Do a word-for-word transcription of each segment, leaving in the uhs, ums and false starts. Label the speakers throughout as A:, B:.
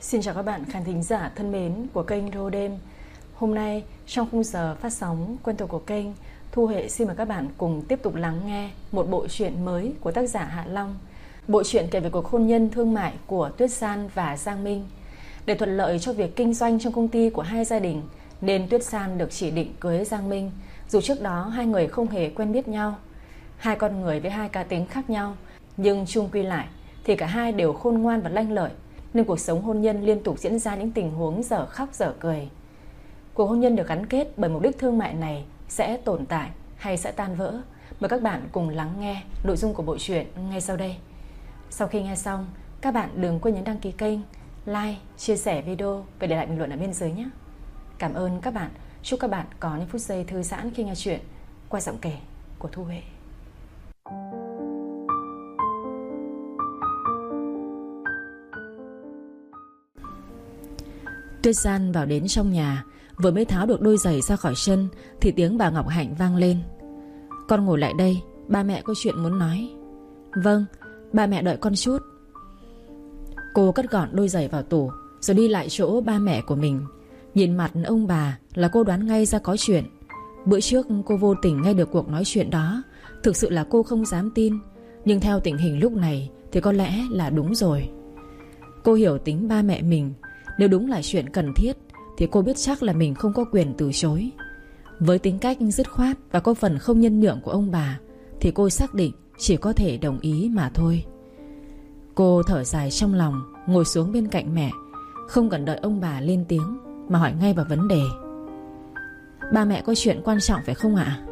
A: Xin chào các bạn khán thính giả thân mến của kênh Rô Đêm. Hôm nay trong khung giờ phát sóng quen thuộc của kênh, Thu Hệ xin mời các bạn cùng tiếp tục lắng nghe một bộ truyện mới của tác giả Hạ Long. Bộ truyện kể về cuộc hôn nhân thương mại của Tuyết San và Giang Minh. Để thuận lợi cho việc kinh doanh trong công ty của hai gia đình, nên Tuyết San được chỉ định cưới Giang Minh, dù trước đó hai người không hề quen biết nhau. Hai con người với hai cá tính khác nhau, nhưng chung quy lại thì cả hai đều khôn ngoan và lanh lợi, nên cuộc sống hôn nhân liên tục diễn ra những tình huống dở khóc dở cười. Cuộc hôn nhân được gắn kết bởi mục đích thương mại này sẽ tồn tại hay sẽ tan vỡ? Mời các bạn cùng lắng nghe nội dung của bộ truyện ngay sau đây. Sau khi nghe xong, các bạn đừng quên nhấn đăng ký kênh, like, chia sẻ video và để lại bình luận ở bên dưới nhé. Cảm ơn các bạn. Chúc các bạn có những phút giây thư giãn khi nghe chuyện qua giọng kể của Thu Huệ. Tuyết San vào đến trong nhà, vừa mới tháo được đôi giày ra khỏi chân thì tiếng bà Ngọc Hạnh vang lên. Con ngồi lại đây, ba mẹ có chuyện muốn nói. Vâng, ba mẹ đợi con chút. Cô cất gọn đôi giày vào tủ rồi đi lại chỗ ba mẹ của mình. Nhìn mặt ông bà là cô đoán ngay ra có chuyện. Bữa trước cô vô tình nghe được cuộc nói chuyện đó. Thực sự là cô không dám tin, nhưng theo tình hình lúc này thì có lẽ là đúng rồi. Cô hiểu tính ba mẹ mình. Nếu đúng là chuyện cần thiết thì cô biết chắc là mình không có quyền từ chối. Với tính cách dứt khoát và có phần không nhân nhượng của ông bà thì cô xác định chỉ có thể đồng ý mà thôi. Cô thở dài trong lòng, ngồi xuống bên cạnh mẹ, không cần đợi ông bà lên tiếng mà hỏi ngay vào vấn đề. Ba mẹ có chuyện quan trọng phải không ạ?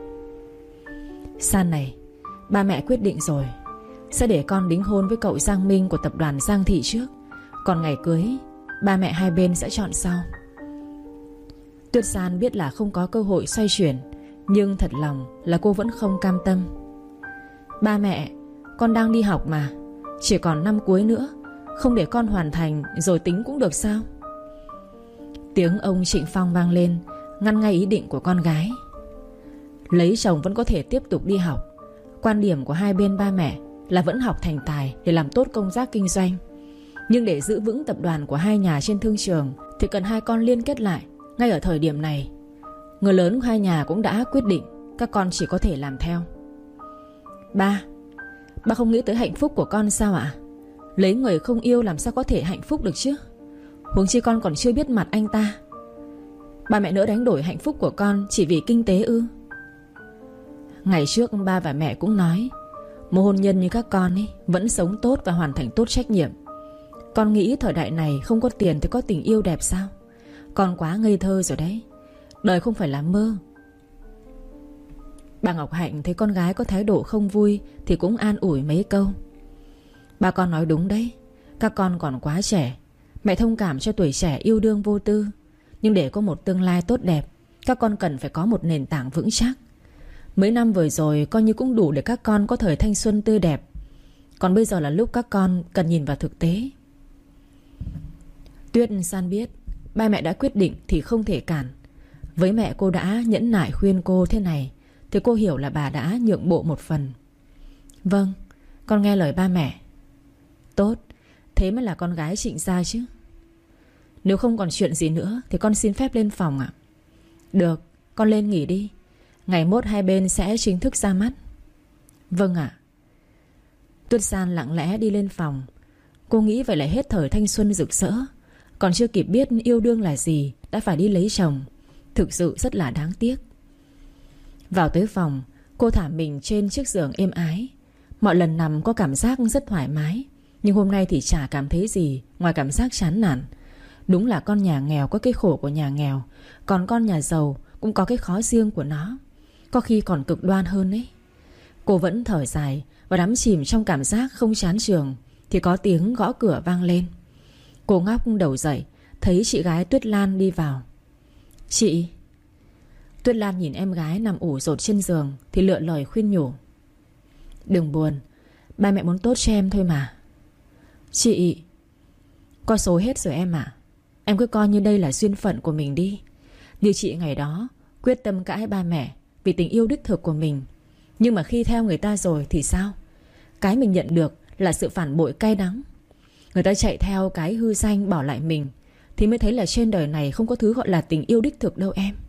A: San này, ba mẹ quyết định rồi, sẽ để con đính hôn với cậu Giang Minh của tập đoàn Giang Thị trước. Còn ngày cưới ba mẹ hai bên sẽ chọn sau. Tuyết San biết là không có cơ hội xoay chuyển, nhưng thật lòng là cô vẫn không cam tâm. Ba mẹ, con đang đi học mà, chỉ còn năm cuối nữa, không để con hoàn thành rồi tính cũng được sao? Tiếng ông Trịnh Phong vang lên, ngăn ngay ý định của con gái. Lấy chồng vẫn có thể tiếp tục đi học. Quan điểm của hai bên ba mẹ là vẫn học thành tài để làm tốt công tác kinh doanh. Nhưng để giữ vững tập đoàn của hai nhà trên thương trường thì cần hai con liên kết lại ngay ở thời điểm này. Người lớn của hai nhà cũng đã quyết định, các con chỉ có thể làm theo. Ba, ba không nghĩ tới hạnh phúc của con sao ạ? Lấy người không yêu làm sao có thể hạnh phúc được chứ? Huống chi con còn chưa biết mặt anh ta. Ba mẹ nỡ đánh đổi hạnh phúc của con chỉ vì kinh tế ư? Ngày trước ba và mẹ cũng nói, một hôn nhân như các con ấy vẫn sống tốt và hoàn thành tốt trách nhiệm. Con nghĩ thời đại này không có tiền thì có tình yêu đẹp sao? Con quá ngây thơ rồi đấy. Đời không phải là mơ. Bà Ngọc Hạnh thấy con gái có thái độ không vui thì cũng an ủi mấy câu. Bà con nói đúng đấy, các con còn quá trẻ. Mẹ thông cảm cho tuổi trẻ yêu đương vô tư, nhưng để có một tương lai tốt đẹp, các con cần phải có một nền tảng vững chắc. Mấy năm vừa rồi coi như cũng đủ để các con có thời thanh xuân tươi đẹp. Còn bây giờ là lúc các con cần nhìn vào thực tế. Tuyết San biết ba mẹ đã quyết định thì không thể cản. Với mẹ cô đã nhẫn nại khuyên cô thế này thì cô hiểu là bà đã nhượng bộ một phần. Vâng, con nghe lời ba mẹ. Tốt, thế mới là con gái Trịnh gia chứ. Nếu không còn chuyện gì nữa thì con xin phép lên phòng ạ. Được, con lên nghỉ đi. Ngày mốt hai bên sẽ chính thức ra mắt. Vâng ạ. Tuyết San lặng lẽ đi lên phòng. Cô nghĩ vậy là hết thời thanh xuân rực rỡ, còn chưa kịp biết yêu đương là gì đã phải đi lấy chồng. Thực sự rất là đáng tiếc. Vào tới phòng, cô thả mình trên chiếc giường êm ái. Mọi lần nằm có cảm giác rất thoải mái, nhưng hôm nay thì chả cảm thấy gì ngoài cảm giác chán nản. Đúng là con nhà nghèo có cái khổ của nhà nghèo, còn con nhà giàu cũng có cái khó riêng của nó, có khi còn cực đoan hơn ấy. Cô vẫn thở dài và đắm chìm trong cảm giác không chán trường thì có tiếng gõ cửa vang lên. Cô ngóc đầu dậy, thấy chị gái Tuyết Lan đi vào. Chị. Tuyết Lan nhìn em gái nằm ủ rột trên giường thì lựa lời khuyên nhủ. Đừng buồn, ba mẹ muốn tốt cho em thôi mà. Chị. Có số hết rồi em ạ. Em cứ coi như đây là duyên phận của mình đi. Như chị ngày đó quyết tâm cãi ba mẹ vì tình yêu đích thực của mình. Nhưng mà khi theo người ta rồi thì sao? Cái mình nhận được là sự phản bội cay đắng. Người ta chạy theo cái hư danh bỏ lại mình, thì mới thấy là trên đời này không có thứ gọi là tình yêu đích thực đâu em.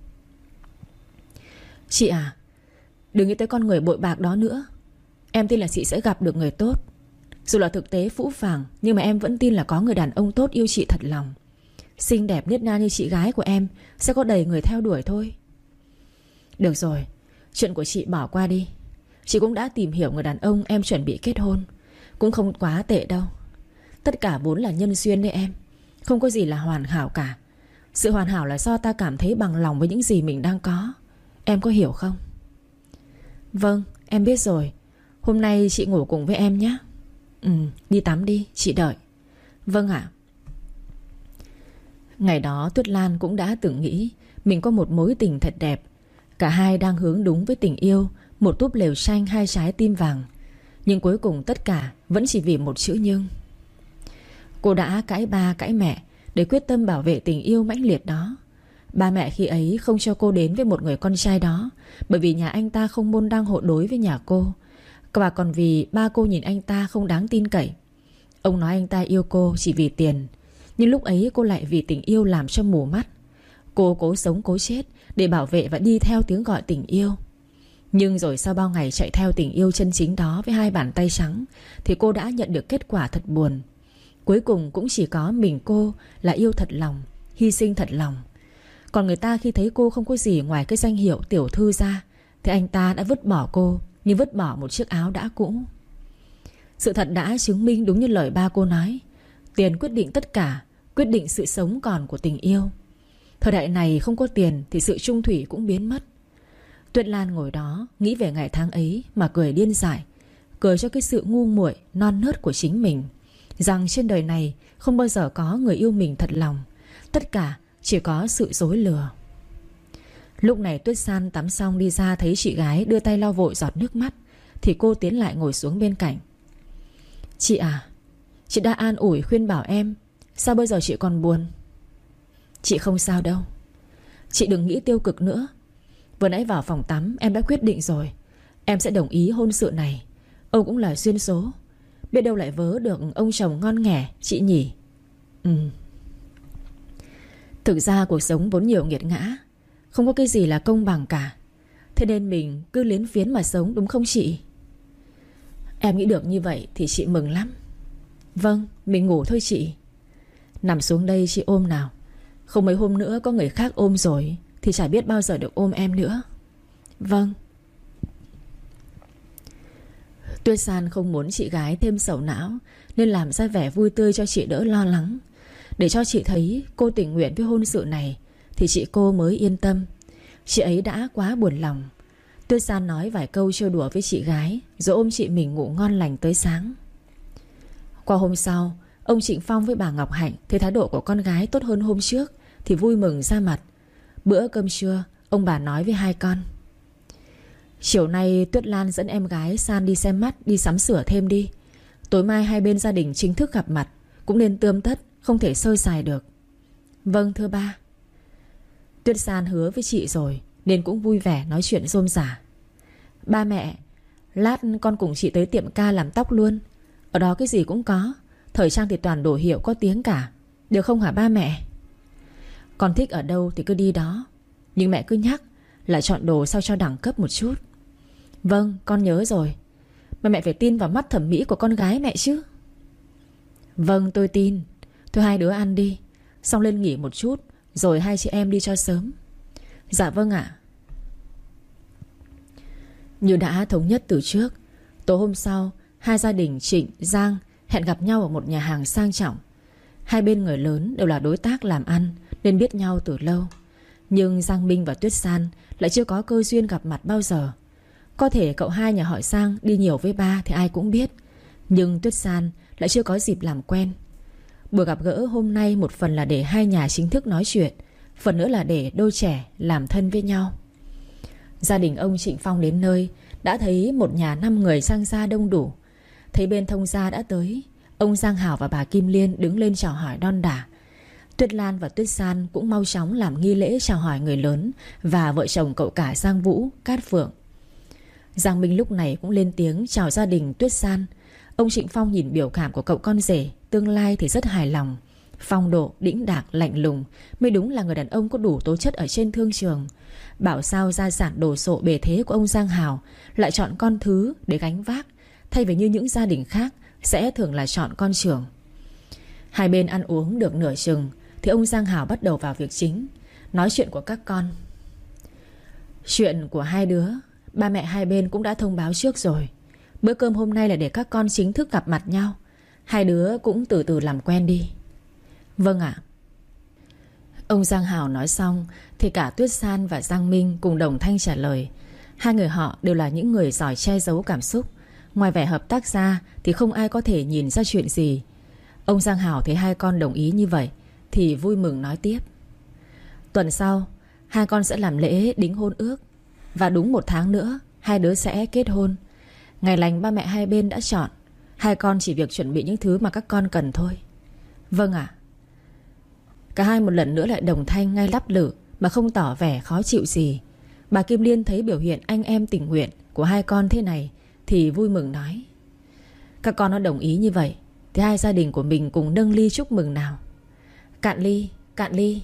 A: Chị à, đừng nghĩ tới con người bội bạc đó nữa. Em tin là chị sẽ gặp được người tốt. Dù là thực tế phũ phàng, nhưng mà em vẫn tin là có người đàn ông tốt yêu chị thật lòng. Xinh đẹp niết na như chị gái của em sẽ có đầy người theo đuổi thôi. Được rồi, chuyện của chị bỏ qua đi. Chị cũng đã tìm hiểu người đàn ông em chuẩn bị kết hôn. Cũng không quá tệ đâu. Tất cả vốn là nhân duyên đấy em. Không có gì là hoàn hảo cả. Sự hoàn hảo là do ta cảm thấy bằng lòng với những gì mình đang có. Em có hiểu không? Vâng, em biết rồi. Hôm nay chị ngủ cùng với em nhé. Ừ, đi tắm đi, chị đợi. Vâng ạ. Ngày đó Tuyết Lan cũng đã từng nghĩ mình có một mối tình thật đẹp. Cả hai đang hướng đúng với tình yêu, một túp lều tranh hai trái tim vàng. Nhưng cuối cùng tất cả vẫn chỉ vì một chữ nhưng. Cô đã cãi ba cãi mẹ để quyết tâm bảo vệ tình yêu mãnh liệt đó. Ba mẹ khi ấy không cho cô đến với một người con trai đó, bởi vì nhà anh ta không môn đăng hộ đối với nhà cô, và còn vì ba cô nhìn anh ta không đáng tin cậy. Ông nói anh ta yêu cô chỉ vì tiền, nhưng lúc ấy cô lại vì tình yêu làm cho mù mắt. Cô cố sống cố chết để bảo vệ và đi theo tiếng gọi tình yêu. Nhưng rồi sau bao ngày chạy theo tình yêu chân chính đó với hai bàn tay trắng, thì cô đã nhận được kết quả thật buồn. Cuối cùng cũng chỉ có mình cô là yêu thật lòng, hy sinh thật lòng. Còn người ta khi thấy cô không có gì ngoài cái danh hiệu tiểu thư ra, thì anh ta đã vứt bỏ cô như vứt bỏ một chiếc áo đã cũ. Sự thật đã chứng minh đúng như lời ba cô nói. Tiền quyết định tất cả, quyết định sự sống còn của tình yêu. Thời đại này không có tiền thì sự chung thủy cũng biến mất. Tuyết Lan ngồi đó nghĩ về ngày tháng ấy mà cười điên dại. Cười cho cái sự ngu muội non nớt của chính mình, rằng trên đời này không bao giờ có người yêu mình thật lòng. Tất cả chỉ có sự dối lừa. Lúc này Tuyết San tắm xong đi ra thấy chị gái đưa tay lau vội giọt nước mắt, thì cô tiến lại ngồi xuống bên cạnh. Chị à, chị đã an ủi khuyên bảo em, sao bây giờ chị còn buồn? Chị không sao đâu. Chị đừng nghĩ tiêu cực nữa. Vừa nãy vào phòng tắm em đã quyết định rồi. Em sẽ đồng ý hôn sự này. Ông cũng là duyên số. Biết đâu lại vớ được ông chồng ngon nghẻ, chị nhỉ? Ừ. Thực ra cuộc sống vốn nhiều nghiệt ngã, không có cái gì là công bằng cả. Thế nên mình cứ liến phiến mà sống, đúng không chị? Em nghĩ được như vậy thì chị mừng lắm. Vâng, mình ngủ thôi chị. Nằm xuống đây chị ôm nào. Không mấy hôm nữa có người khác ôm rồi thì chả biết bao giờ được ôm em nữa. Vâng. Tuyết San không muốn chị gái thêm sầu não, nên làm ra vẻ vui tươi cho chị đỡ lo lắng. Để cho chị thấy cô tình nguyện với hôn sự này thì chị cô mới yên tâm. Chị ấy đã quá buồn lòng. Tuyết San nói vài câu trêu đùa với chị gái, rồi ôm chị mình ngủ ngon lành tới sáng. Qua hôm sau, ông Trịnh Phong với bà Ngọc Hạnh thấy thái độ của con gái tốt hơn hôm trước thì vui mừng ra mặt. Bữa cơm trưa, ông bà nói với hai con: chiều nay Tuyết Lan dẫn em gái San đi xem mắt, đi sắm sửa thêm đi. Tối mai hai bên gia đình chính thức gặp mặt, cũng nên tươm tất, không thể sơ sài được. Vâng thưa ba. Tuyết San hứa với chị rồi nên cũng vui vẻ nói chuyện rôm rả. Ba mẹ, lát con cùng chị tới tiệm ca làm tóc luôn. Ở đó cái gì cũng có, thời trang thì toàn đồ hiệu có tiếng cả. Được không hả ba mẹ? Con thích ở đâu thì cứ đi đó, nhưng mẹ cứ nhắc là chọn đồ sao cho đẳng cấp một chút. Vâng, con nhớ rồi. Mà mẹ phải tin vào mắt thẩm mỹ của con gái mẹ chứ. Vâng, tôi tin. Thôi hai đứa ăn đi, xong lên nghỉ một chút, rồi hai chị em đi cho sớm. Dạ vâng ạ. Như đã thống nhất từ trước, tối hôm sau hai gia đình Trịnh, Giang hẹn gặp nhau ở một nhà hàng sang trọng. Hai bên người lớn đều là đối tác làm ăn nên biết nhau từ lâu. Nhưng Giang Minh và Tuyết San lại chưa có cơ duyên gặp mặt bao giờ. Có thể cậu hai nhà họ Giang đi nhiều với ba thì ai cũng biết, nhưng Tuyết San lại chưa có dịp làm quen. Buổi gặp gỡ hôm nay một phần là để hai nhà chính thức nói chuyện, phần nữa là để đôi trẻ làm thân với nhau. Gia đình ông Trịnh Phong đến nơi đã thấy một nhà năm người sang gia đông đủ. Thấy bên thông gia đã tới, ông Giang Hảo và bà Kim Liên đứng lên chào hỏi đon đả. Tuyết Lan và Tuyết San cũng mau chóng làm nghi lễ chào hỏi người lớn và vợ chồng cậu cả Giang Vũ, Cát Phượng. Giang Minh lúc này cũng lên tiếng chào gia đình Tuyết San. Ông Trịnh Phong nhìn biểu cảm của cậu con rể tương lai thì rất hài lòng. Phong độ, đĩnh đạc, lạnh lùng mới đúng là người đàn ông có đủ tố chất ở trên thương trường. Bảo sao gia sản đồ sộ bề thế của ông Giang Hào lại chọn con thứ để gánh vác, thay vì như những gia đình khác sẽ thường là chọn con trưởng. Hai bên ăn uống được nửa chừng thì ông Giang Hào bắt đầu vào việc chính, nói chuyện của các con. Chuyện của hai đứa ba mẹ hai bên cũng đã thông báo trước rồi. Bữa cơm hôm nay là để các con chính thức gặp mặt nhau. Hai đứa cũng từ từ làm quen đi. Vâng ạ. Ông Giang Hào nói xong thì cả Tuyết San và Giang Minh cùng đồng thanh trả lời. Hai người họ đều là những người giỏi che giấu cảm xúc. Ngoài vẻ hợp tác ra thì không ai có thể nhìn ra chuyện gì. Ông Giang Hào thấy hai con đồng ý như vậy thì vui mừng nói tiếp. Tuần sau hai con sẽ làm lễ đính hôn ước. Và đúng một tháng nữa hai đứa sẽ kết hôn. Ngày lành ba mẹ hai bên đã chọn. Hai con chỉ việc chuẩn bị những thứ mà các con cần thôi. Vâng ạ. Cả hai một lần nữa lại đồng thanh ngay lắp lử mà không tỏ vẻ khó chịu gì. Bà Kim Liên thấy biểu hiện anh em tình nguyện của hai con thế này thì vui mừng nói. Các con nó đồng ý như vậy thì hai gia đình của mình cùng nâng ly chúc mừng nào. Cạn ly, cạn ly.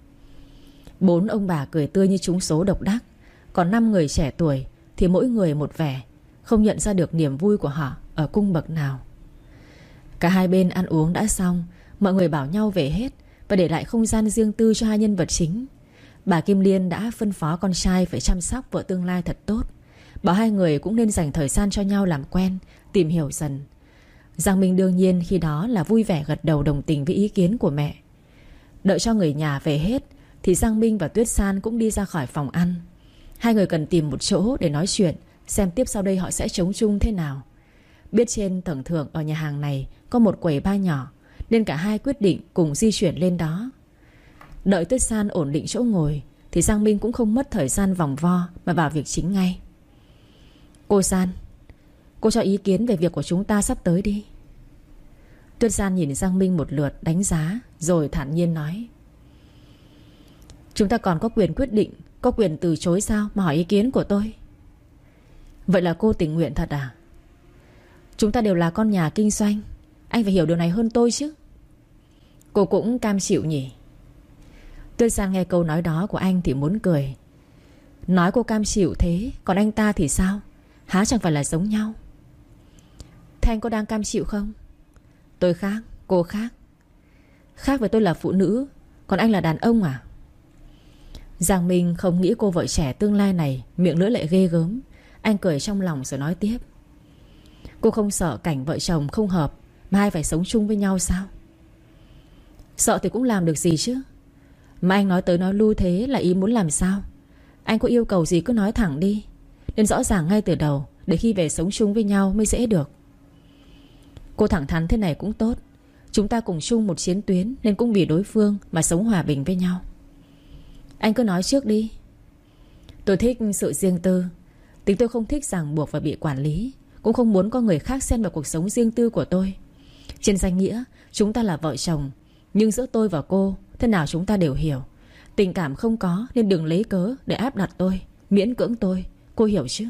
A: Bốn ông bà cười tươi như trúng số độc đắc. Còn năm người trẻ tuổi thì mỗi người một vẻ, không nhận ra được niềm vui của họ ở cung bậc nào. Cả hai bên ăn uống đã xong, mọi người bảo nhau về hết và để lại không gian riêng tư cho hai nhân vật chính. Bà Kim Liên đã phân phó con trai phải chăm sóc vợ tương lai thật tốt, bảo hai người cũng nên dành thời gian cho nhau làm quen, tìm hiểu dần. Giang Minh đương nhiên khi đó là vui vẻ gật đầu đồng tình với ý kiến của mẹ. Đợi cho người nhà về hết thì Giang Minh và Tuyết San cũng đi ra khỏi phòng ăn. Hai người cần tìm một chỗ để nói chuyện, xem tiếp sau đây họ sẽ chống chung thế nào. Biết trên tầng thượng ở nhà hàng này có một quầy bar nhỏ, nên cả hai quyết định cùng di chuyển lên đó. Đợi Tuyết San ổn định chỗ ngồi thì Giang Minh cũng không mất thời gian vòng vo mà vào việc chính ngay. Cô San, cô cho ý kiến về việc của chúng ta sắp tới đi. Tuyết San nhìn Giang Minh một lượt đánh giá rồi thản nhiên nói. Chúng ta còn có quyền quyết định, có quyền từ chối sao mà hỏi ý kiến của tôi? Vậy là cô tình nguyện thật à? Chúng ta đều là con nhà kinh doanh, anh phải hiểu điều này hơn tôi chứ. Cô cũng cam chịu nhỉ? Tuyết San nghe câu nói đó của anh thì muốn cười. Nói cô cam chịu thế, còn anh ta thì sao? Há chẳng phải là giống nhau? Thế anh có đang cam chịu không? Tôi khác, cô khác. Khác với tôi là phụ nữ, còn anh là đàn ông à? Giang Minh không nghĩ cô vợ trẻ tương lai này miệng lưỡi lại ghê gớm. Anh cười trong lòng rồi nói tiếp. Cô không sợ cảnh vợ chồng không hợp mà hai phải sống chung với nhau sao? Sợ thì cũng làm được gì chứ. Mà anh nói tới nói lui thế là ý muốn làm sao? Anh có yêu cầu gì cứ nói thẳng đi, nên rõ ràng ngay từ đầu, để khi về sống chung với nhau mới dễ được. Cô thẳng thắn thế này cũng tốt. Chúng ta cùng chung một chiến tuyến, nên cũng vì đối phương mà sống hòa bình với nhau. Anh cứ nói trước đi. Tôi thích sự riêng tư. Tính tôi không thích ràng buộc và bị quản lý, cũng không muốn có người khác xen vào cuộc sống riêng tư của tôi. Trên danh nghĩa chúng ta là vợ chồng, nhưng giữa tôi và cô, thế nào chúng ta đều hiểu. Tình cảm không có nên đừng lấy cớ để áp đặt tôi, miễn cưỡng tôi. Cô hiểu chứ?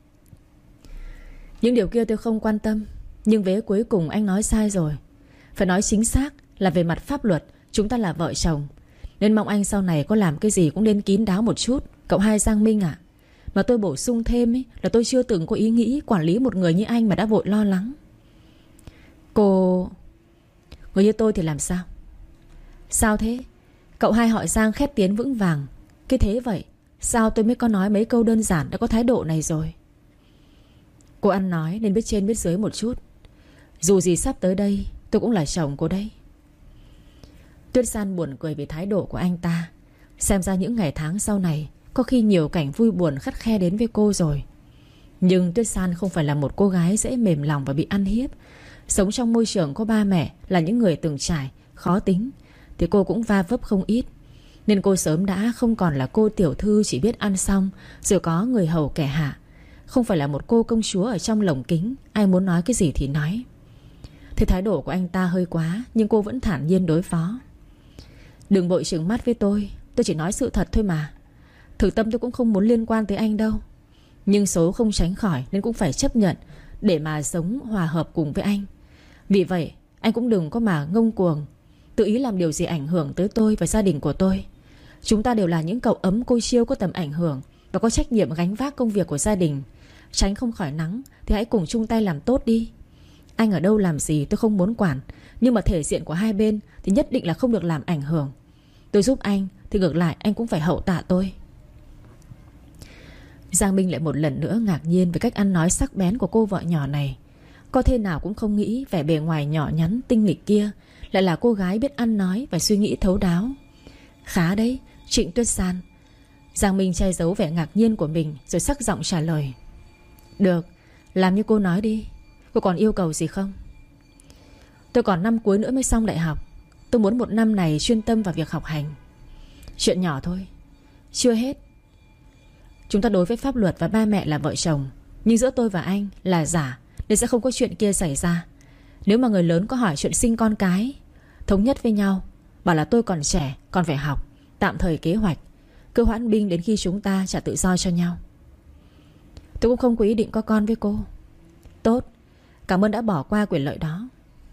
A: Những điều kia tôi không quan tâm, nhưng vế cuối cùng anh nói sai rồi. Phải nói chính xác là về mặt pháp luật chúng ta là vợ chồng, nên mong anh sau này có làm cái gì cũng nên kín đáo một chút. Cậu hai Giang Minh ạ. Mà tôi bổ sung thêm ấy, là tôi chưa từng có ý nghĩ quản lý một người như anh mà đã vội lo lắng. Cô... Người như tôi thì làm sao? Sao thế? Cậu hai họ Giang khét tiếng vững vàng. Cái thế vậy, sao tôi mới có nói mấy câu đơn giản đã có thái độ này rồi? Cô ăn nói nên biết trên biết dưới một chút. Dù gì sắp tới đây tôi cũng là chồng cô đấy. Tuyết San buồn cười vì thái độ của anh ta. Xem ra những ngày tháng sau này có khi nhiều cảnh vui buồn khắt khe đến với cô rồi. Nhưng Tuyết San không phải là một cô gái dễ mềm lòng và bị ăn hiếp. Sống trong môi trường có ba mẹ là những người từng trải, khó tính, thì cô cũng va vấp không ít. Nên cô sớm đã không còn là cô tiểu thư chỉ biết ăn xong rồi có người hầu kẻ hạ. Không phải là một cô công chúa ở trong lồng kính, ai muốn nói cái gì thì nói. Thế thái độ của anh ta hơi quá, nhưng cô vẫn thản nhiên đối phó. Đừng vội trừng mắt với tôi, tôi chỉ nói sự thật thôi mà. Thực tâm tôi cũng không muốn liên quan tới anh đâu, nhưng số không tránh khỏi nên cũng phải chấp nhận để mà sống hòa hợp cùng với anh. Vì vậy Anh cũng đừng có mà ngông cuồng tự ý làm điều gì ảnh hưởng tới tôi và gia đình của tôi. Chúng ta đều là những cậu ấm cô chiêu có tầm ảnh hưởng và có trách nhiệm gánh vác công việc của gia đình. Tránh không khỏi nắng thì hãy cùng chung tay làm tốt đi. Anh ở đâu làm gì tôi không muốn quản, nhưng mà thể diện của hai bên thì nhất định là không được làm ảnh hưởng. Tôi giúp anh thì ngược lại anh cũng phải hậu tạ tôi. Giang Minh lại một lần nữa ngạc nhiên về cách ăn nói sắc bén của cô vợ nhỏ này. Có thể nào cũng không nghĩ vẻ bề ngoài nhỏ nhắn tinh nghịch kia lại là cô gái biết ăn nói và suy nghĩ thấu đáo. Khá đấy, Trịnh Tuyết San. Giang Minh che giấu vẻ ngạc nhiên của mình rồi sắc giọng trả lời. Được, làm như cô nói đi. Cô còn yêu cầu gì không? Tôi còn năm cuối nữa mới xong đại học. Tôi muốn một năm này chuyên tâm vào việc học hành. Chuyện nhỏ thôi. Chưa hết. Chúng ta đối với pháp luật và ba mẹ là vợ chồng, nhưng giữa tôi và anh là giả, nên sẽ không có chuyện kia xảy ra. Nếu mà người lớn có hỏi chuyện sinh con cái, thống nhất với nhau, bảo là tôi còn trẻ, còn phải học, tạm thời kế hoạch, cứ hoãn binh đến khi chúng ta trả tự do cho nhau. Tôi cũng không có ý định có con với cô. Tốt, cảm ơn đã bỏ qua quyền lợi đó.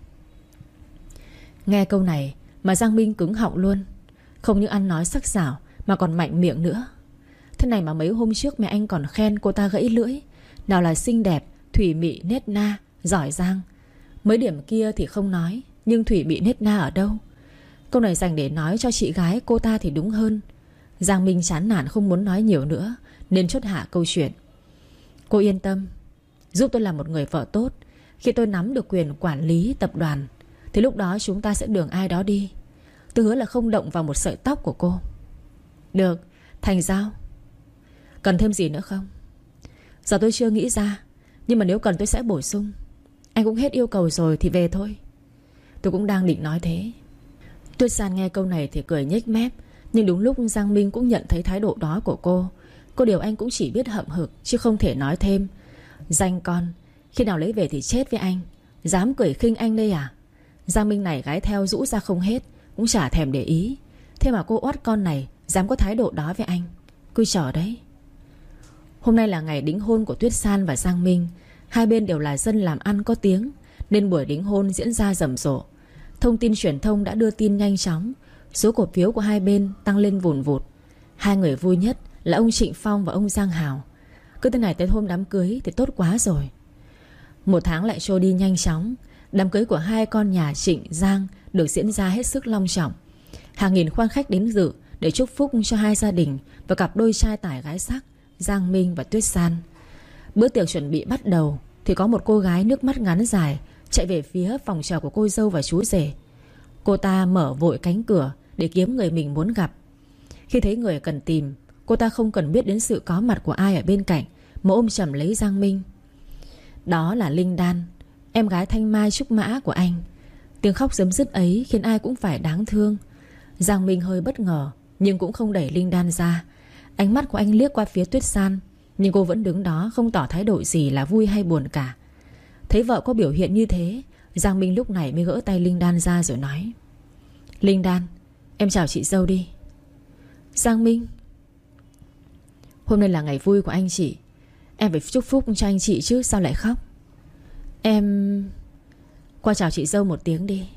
A: Nghe câu này mà Giang Minh cứng họng luôn. Không những ăn nói sắc sảo mà còn mạnh miệng nữa. Thế này mà mấy hôm trước mẹ anh còn khen cô ta gãy lưỡi. Nào là xinh đẹp, thủy mị nết na, giỏi giang. Mấy điểm kia thì không nói, nhưng thủy mị nết na ở đâu? Câu này dành để nói cho chị gái cô ta thì đúng hơn. Giang Minh chán nản không muốn nói nhiều nữa, nên chốt hạ câu chuyện. Cô yên tâm, giúp tôi làm một người vợ tốt. Khi tôi nắm được quyền quản lý tập đoàn thì lúc đó chúng ta sẽ đường ai đó đi. Tôi hứa là không động vào một sợi tóc của cô. Được, thành giao. Cần thêm gì nữa không? Giờ tôi chưa nghĩ ra, nhưng mà nếu cần tôi sẽ bổ sung. Anh cũng hết yêu cầu rồi thì về thôi. Tôi cũng đang định nói thế. Tuyết San nghe câu này thì cười nhếch mép. Nhưng đúng lúc Giang Minh cũng nhận thấy thái độ đó của cô. Có điều anh cũng chỉ biết hậm hực, chứ không thể nói thêm. Danh con, khi nào lấy về thì chết với anh. Dám cười khinh anh đây à? Giang Minh này gái theo rũ ra không hết, cũng chả thèm để ý. Thế mà cô oát con này dám có thái độ đó với anh. Cứ chờ đấy. Hôm nay là ngày đính hôn của Tuyết San và Giang Minh. Hai bên đều là dân làm ăn có tiếng, nên buổi đính hôn diễn ra rầm rộ. Thông tin truyền thông đã đưa tin nhanh chóng. Số cổ phiếu của hai bên tăng lên vùn vụt. Hai người vui nhất là ông Trịnh Phong và ông Giang Hào. Cứ thế này tới hôm đám cưới thì tốt quá rồi. Một tháng lại trôi đi nhanh chóng. Đám cưới của hai con nhà Trịnh Giang được diễn ra hết sức long trọng. Hàng nghìn quan khách đến dự để chúc phúc cho hai gia đình và cặp đôi trai tài gái sắc Giang Minh và Tuyết San. Bữa tiệc chuẩn bị bắt đầu thì có một cô gái nước mắt ngắn dài chạy về phía phòng chờ của cô dâu và chú rể. Cô ta mở vội cánh cửa để kiếm người mình muốn gặp. Khi thấy người cần tìm, cô ta không cần biết đến sự có mặt của ai ở bên cạnh mà ôm chầm lấy Giang Minh. Đó là Linh Đan, em gái thanh mai trúc mã của anh. Tiếng khóc giấm dứt ấy khiến ai cũng phải đáng thương. Giang Minh hơi bất ngờ, nhưng cũng không đẩy Linh Đan ra. Ánh mắt của anh liếc qua phía Tuyết San, nhưng cô vẫn đứng đó không tỏ thái độ gì là vui hay buồn cả. Thấy vợ có biểu hiện như thế, Giang Minh lúc này mới gỡ tay Linh Đan ra rồi nói: Linh Đan, em chào chị dâu đi. Giang Minh, hôm nay là ngày vui của anh chị, em phải chúc phúc cho anh chị chứ, sao lại khóc? Em qua chào chị dâu một tiếng đi.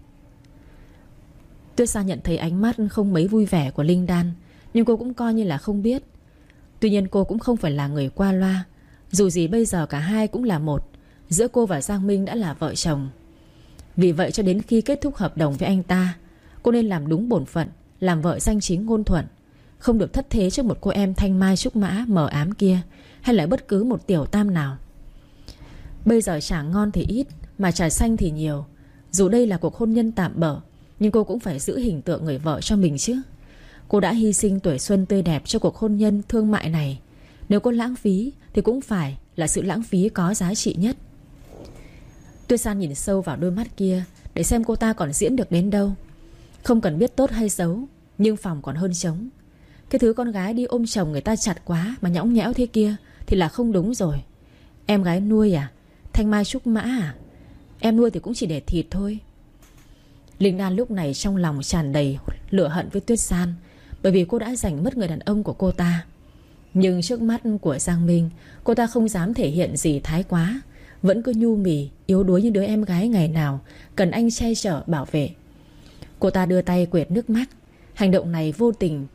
A: Tuyết San nhận thấy ánh mắt không mấy vui vẻ của Linh Đan, nhưng cô cũng coi như là không biết. Tuy nhiên cô cũng không phải là người qua loa. Dù gì bây giờ cả hai cũng là một. Giữa cô và Giang Minh đã là vợ chồng. Vì vậy cho đến khi kết thúc hợp đồng với anh ta, cô nên làm đúng bổn phận, làm vợ danh chính ngôn thuận, không được thất thế trước một cô em thanh mai trúc mã mờ ám kia, hay là bất cứ một tiểu tam nào. Bây giờ trà ngon thì ít, mà trà xanh thì nhiều. Dù đây là cuộc hôn nhân tạm bợ, nhưng cô cũng phải giữ hình tượng người vợ cho mình chứ. Cô đã hy sinh tuổi xuân tươi đẹp cho cuộc hôn nhân thương mại này. Nếu có lãng phí thì cũng phải là sự lãng phí có giá trị nhất. Tuyết San nhìn sâu vào đôi mắt kia để xem cô ta còn diễn được đến đâu. Không cần biết tốt hay xấu, nhưng phòng còn hơn trống. Cái thứ con gái đi ôm chồng người ta chặt quá mà nhõng nhẽo thế kia thì là không đúng rồi. Em gái nuôi à? Thanh mai trúc mã à? Em nuôi thì cũng chỉ để thịt thôi. Linh Đan lúc này trong lòng tràn đầy lửa hận với Tuyết San, bởi vì cô đã giành mất người đàn ông của cô ta. Nhưng trước mắt của Giang Minh, cô ta không dám thể hiện gì thái quá. vẫn cứ nhu mì, yếu đuối như đứa em gái ngày nào cần anh che chở bảo vệ. Cô ta đưa tay quệt nước mắt. Hành động này vô tình,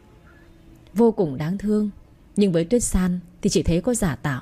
A: vô cùng đáng thương, nhưng với Tuyết San thì chỉ thấy có giả tạo.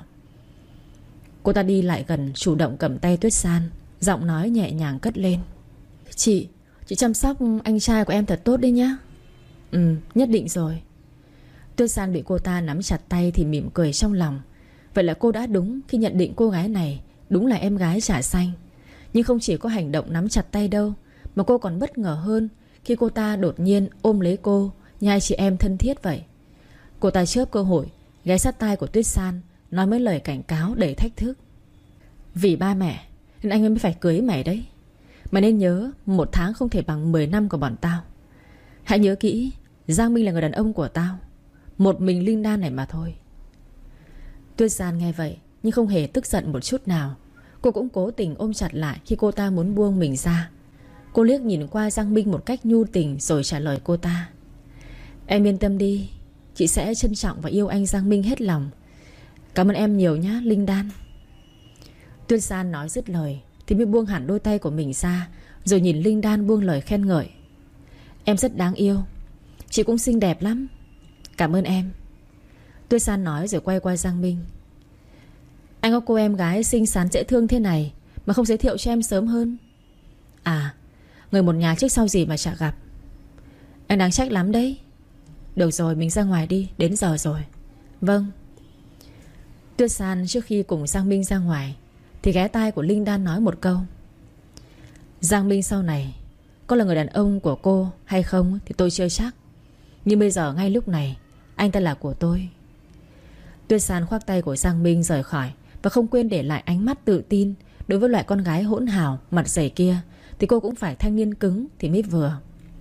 A: Cô ta đi lại gần, chủ động cầm tay Tuyết San, giọng nói nhẹ nhàng cất lên: Chị, chị chăm sóc anh trai của em thật tốt đấy nhá. Ừ, nhất định rồi. Tuyết San bị cô ta nắm chặt tay thì mỉm cười trong lòng. Vậy là cô đã đúng khi nhận định cô gái này đúng là em gái Trà Xanh. Nhưng không chỉ có hành động nắm chặt tay đâu, mà cô còn bất ngờ hơn khi cô ta đột nhiên ôm lấy cô như hai chị em thân thiết vậy. Cô ta chớp cơ hội ghé sát tai của Tuyết San, nói mấy lời cảnh cáo đầy thách thức: Vì ba mẹ nên anh mới phải cưới mày đấy. Mày nên nhớ, một tháng không thể bằng mười năm của bọn tao. Hãy nhớ kỹ, Giang Minh là người đàn ông của tao, một mình Linh Đan này mà thôi. Tuyết San nghe vậy nhưng không hề tức giận một chút nào. Cô cũng cố tình ôm chặt lại khi cô ta muốn buông mình ra. Cô liếc nhìn qua Giang Minh một cách nhu tình rồi trả lời cô ta: Em yên tâm đi, chị sẽ trân trọng và yêu anh Giang Minh hết lòng. Cảm ơn em nhiều nhá Linh Đan. Tuyết San nói dứt lời thì mới buông hẳn đôi tay của mình ra, rồi nhìn Linh Đan buông lời khen ngợi: Em rất đáng yêu, chị cũng xinh đẹp lắm. Cảm ơn em. Tuyết San nói rồi quay qua Giang Minh: Anh có cô em gái xinh xắn dễ thương thế này mà không giới thiệu cho em sớm hơn? À, người một nhà trước sau gì mà chả gặp. Anh đáng trách lắm đấy. Được rồi, mình ra ngoài đi, đến giờ rồi. Vâng. Tuyết San trước khi cùng Giang Minh ra ngoài thì ghé tai của Linh Đan nói một câu: Giang Minh sau này có là người đàn ông của cô hay không thì tôi chưa chắc, nhưng bây giờ ngay lúc này anh ta là của tôi. Tuyết San khoác tay của Giang Minh rời khỏi, và không quên để lại ánh mắt tự tin. Đối với loại con gái hỗn hào mặt dày kia thì cô cũng phải thanh niên cứng thì mới vừa.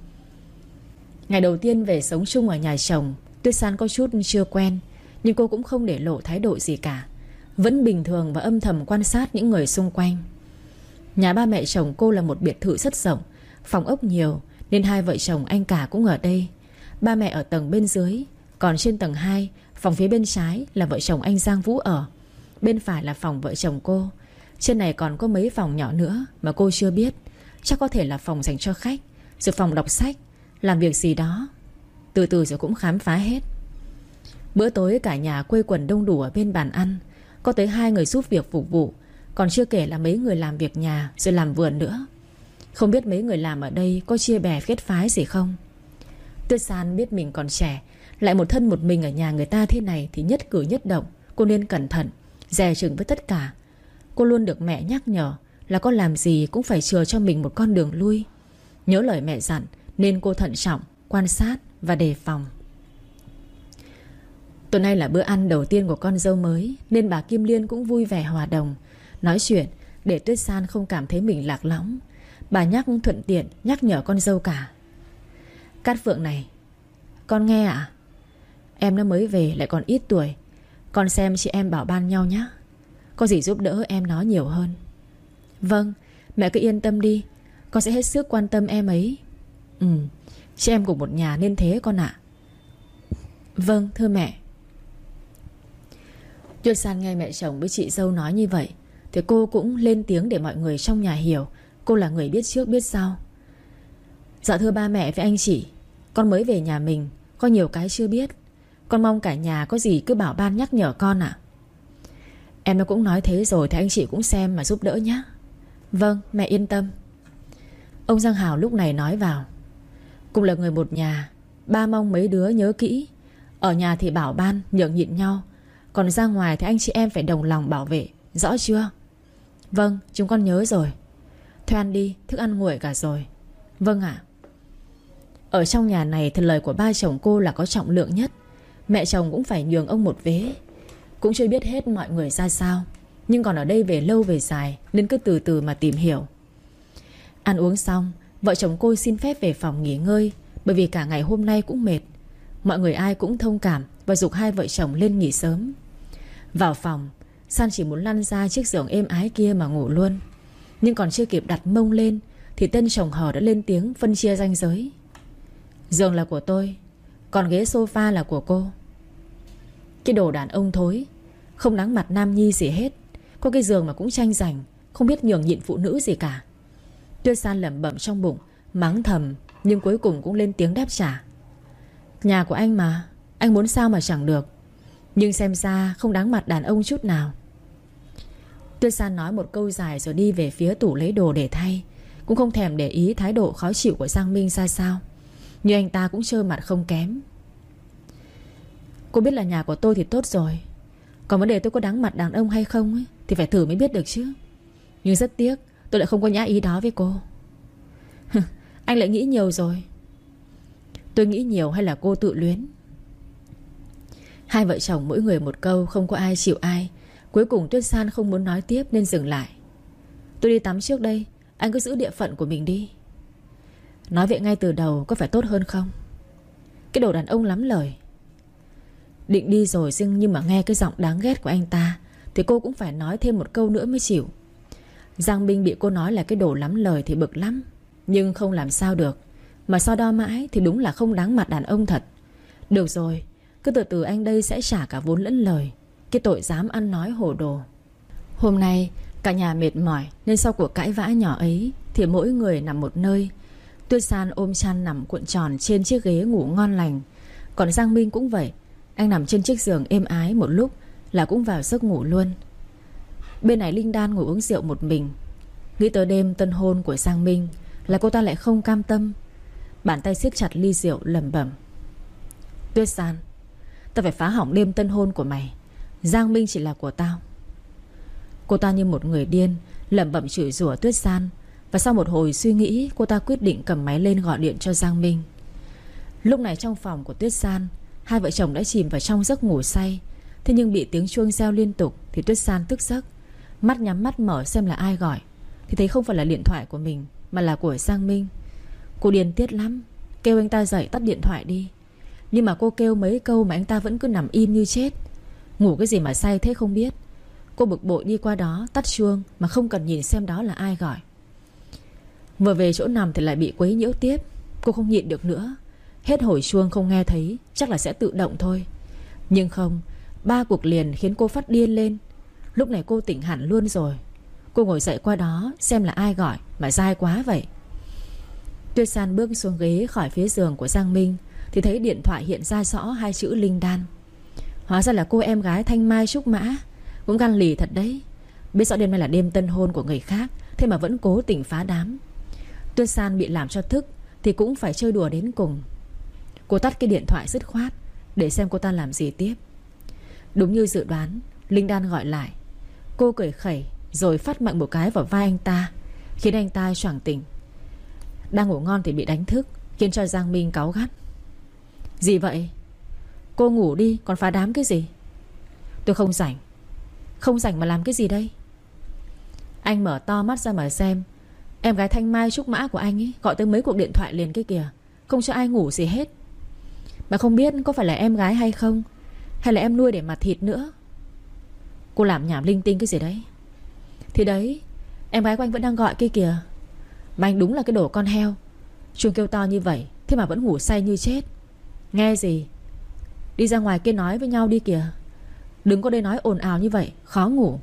A: Ngày đầu tiên về sống chung ở nhà chồng, Tuyết San có chút chưa quen, nhưng cô cũng không để lộ thái độ gì cả, vẫn bình thường và âm thầm quan sát những người xung quanh. Nhà ba mẹ chồng cô là một biệt thự rất rộng, phòng ốc nhiều, nên hai vợ chồng anh cả cũng ở đây. Ba mẹ ở tầng bên dưới, còn trên tầng hai, phòng phía bên trái là vợ chồng anh Giang Vũ ở, bên phải là phòng vợ chồng cô. Trên này còn có mấy phòng nhỏ nữa mà cô chưa biết. Chắc có thể là phòng dành cho khách, rồi phòng đọc sách, làm việc gì đó. Từ từ rồi cũng khám phá hết. Bữa tối cả nhà quây quần đông đủ ở bên bàn ăn. Có tới hai người giúp việc phục vụ, còn chưa kể là mấy người làm việc nhà rồi làm vườn nữa. Không biết mấy người làm ở đây có chia bè kết phái gì không. Tuyết San biết mình còn trẻ, lại một thân một mình ở nhà người ta thế này thì nhất cử nhất động cô nên cẩn thận, dè chừng với tất cả. Cô luôn được mẹ nhắc nhở là có làm gì cũng phải chừa cho mình một con đường lui. Nhớ lời mẹ dặn nên cô thận trọng, quan sát và đề phòng. Tuần nay là bữa ăn đầu tiên của con dâu mới, nên bà Kim Liên cũng vui vẻ hòa đồng, nói chuyện để Tuyết San không cảm thấy mình lạc lõng. Bà nhắc thuận tiện nhắc nhở con dâu cả: Cát Phượng này, con nghe ạ. Em nó mới về lại còn ít tuổi, con xem chị em bảo ban nhau nhé. Có gì giúp đỡ em nó nhiều hơn. Vâng, mẹ cứ yên tâm đi, con sẽ hết sức quan tâm em ấy. Ừ, chị em cùng một nhà nên thế con ạ. Vâng, thưa mẹ. Tuyết San nghe mẹ chồng với chị dâu nói như vậy thì cô cũng lên tiếng để mọi người trong nhà hiểu cô là người biết trước biết sau. Dạ thưa ba mẹ với anh chị, con mới về nhà mình, có nhiều cái chưa biết. Con mong cả nhà có gì cứ bảo ban nhắc nhở con ạ. Em nó cũng nói thế rồi thì anh chị cũng xem mà giúp đỡ nhé. Vâng, mẹ yên tâm. Ông Giang Hào lúc này nói vào: Cùng là người một nhà, ba mong mấy đứa nhớ kỹ. Ở nhà thì bảo ban nhường nhịn nhau, còn ra ngoài thì anh chị em phải đồng lòng bảo vệ, rõ chưa? Vâng, chúng con nhớ rồi. Thôi ăn đi, thức ăn nguội cả rồi. Vâng ạ. Ở trong nhà này thì lời của ba chồng cô là có trọng lượng nhất. Mẹ chồng cũng phải nhường ông một vế. Cũng chưa biết hết mọi người ra sao, nhưng còn ở đây về lâu về dài nên cứ từ từ mà tìm hiểu. Ăn uống xong, vợ chồng cô xin phép về phòng nghỉ ngơi, bởi vì cả ngày hôm nay cũng mệt. Mọi người ai cũng thông cảm và giục hai vợ chồng lên nghỉ sớm. Vào phòng, San chỉ muốn lăn ra chiếc giường êm ái kia mà ngủ luôn. Nhưng còn chưa kịp đặt mông lên thì tên chồng hờ đã lên tiếng phân chia ranh giới: Giường là của tôi, còn ghế sofa là của cô. Cái đồ đàn ông thối, không đáng mặt nam nhi gì hết, Có cái giường mà cũng tranh giành, không biết nhường nhịn phụ nữ gì cả. Tuyết San lẩm bẩm trong bụng, mắng thầm, nhưng cuối cùng cũng lên tiếng đáp trả. Nhà của anh mà, anh muốn sao mà chẳng được. Nhưng xem ra không đáng mặt đàn ông chút nào. Tuyết San nói một câu dài rồi đi về phía tủ lấy đồ để thay, cũng không thèm để ý thái độ khó chịu của Giang Minh ra sao. Nhưng anh ta cũng trơ mặt không kém. Cô biết là nhà của tôi thì tốt rồi, còn vấn đề tôi có đáng mặt đàn ông hay không ấy, thì phải thử mới biết được chứ. Nhưng rất tiếc tôi lại không có nhã ý đó với cô. Anh lại nghĩ nhiều rồi. Tôi nghĩ nhiều hay là cô tự luyến? Hai vợ chồng mỗi người một câu, không có ai chịu ai. Cuối cùng Tuyết San không muốn nói tiếp nên dừng lại. Tôi đi tắm trước đây, anh cứ giữ địa phận của mình đi. Nói vậy ngay từ đầu có phải tốt hơn không? Cái đồ đàn ông lắm lời. Định đi rồi nhưng mà nghe cái giọng đáng ghét của anh ta thì cô cũng phải nói thêm một câu nữa mới chịu. Giang Minh bị cô nói là cái đồ lắm lời thì bực lắm, nhưng không làm sao được. Mà so đo mãi thì đúng là không đáng mặt đàn ông thật. Được rồi, cứ từ từ anh đây sẽ trả cả vốn lẫn lời. Cái tội dám ăn nói hồ đồ. Hôm nay cả nhà mệt mỏi nên sau cuộc cãi vã nhỏ ấy thì mỗi người nằm một nơi. Tuyết San ôm chăn nằm cuộn tròn trên chiếc ghế ngủ ngon lành. Còn Giang Minh cũng vậy. Anh nằm trên chiếc giường êm ái một lúc là cũng vào giấc ngủ luôn. Bên này Linh Đan ngồi uống rượu một mình. Nghĩ tới đêm tân hôn của Giang Minh là cô ta lại không cam tâm. Bàn tay siết chặt ly rượu lẩm bẩm. Tuyết San, tao phải phá hỏng đêm tân hôn của mày. Giang Minh chỉ là của tao. Cô ta như một người điên lẩm bẩm chửi rủa Tuyết San. Và sau một hồi suy nghĩ, cô ta quyết định cầm máy lên gọi điện cho Giang Minh. Lúc này trong phòng của Tuyết San, hai vợ chồng đã chìm vào trong giấc ngủ say. Thế nhưng bị tiếng chuông reo liên tục thì Tuyết San thức giấc. Mắt nhắm mắt mở xem là ai gọi thì thấy không phải là điện thoại của mình mà là của Giang Minh. Cô điên tiết lắm, kêu anh ta dậy tắt điện thoại đi. Nhưng mà cô kêu mấy câu mà anh ta vẫn cứ nằm im như chết. Ngủ cái gì mà say thế không biết. Cô bực bội đi qua đó tắt chuông mà không cần nhìn xem đó là ai gọi. Vừa về chỗ nằm thì lại bị quấy nhiễu tiếp. Cô không nhịn được nữa. Hết hồi chuông không nghe thấy, chắc là sẽ tự động thôi. Nhưng không, ba cuộc liền khiến cô phát điên lên. Lúc này cô tỉnh hẳn luôn rồi. Cô ngồi dậy qua đó xem là ai gọi mà dai quá vậy. Tuyết San bước xuống ghế khỏi phía giường của Giang Minh thì thấy điện thoại hiện ra rõ hai chữ Linh Đan. Hóa ra là cô em gái Thanh Mai Trúc Mã. Cũng gan lì thật đấy. Biết rõ đêm nay là đêm tân hôn của người khác, thế mà vẫn cố tình phá đám. Tuyết San bị làm cho thức thì cũng phải chơi đùa đến cùng. Cô tắt cái điện thoại dứt khoát để xem cô ta làm gì tiếp. Đúng như dự đoán, Linh Đan gọi lại. Cô cười khẩy rồi phát mạnh một cái vào vai anh ta, khiến anh ta choàng tỉnh. Đang ngủ ngon thì bị đánh thức, khiến cho Giang Minh cáu gắt. Gì vậy? Cô ngủ đi còn phá đám cái gì? Tôi không rảnh. Không rảnh mà làm cái gì đây? Anh mở to mắt ra mà xem. Em gái Thanh Mai Trúc Mã của anh ấy gọi tới mấy cuộc điện thoại liền cái kìa, không cho ai ngủ gì hết. Mà không biết có phải là em gái hay không, hay là em nuôi để mà thịt nữa. Cô làm nhảm linh tinh cái gì đấy? Thì đấy, em gái của anh vẫn đang gọi kia kìa. Mà anh đúng là cái đồ con heo. Chuông kêu to như vậy thế mà vẫn ngủ say như chết. Nghe gì? Đi ra ngoài kia nói với nhau đi kìa. Đừng có đây nói ồn ào như vậy, khó ngủ.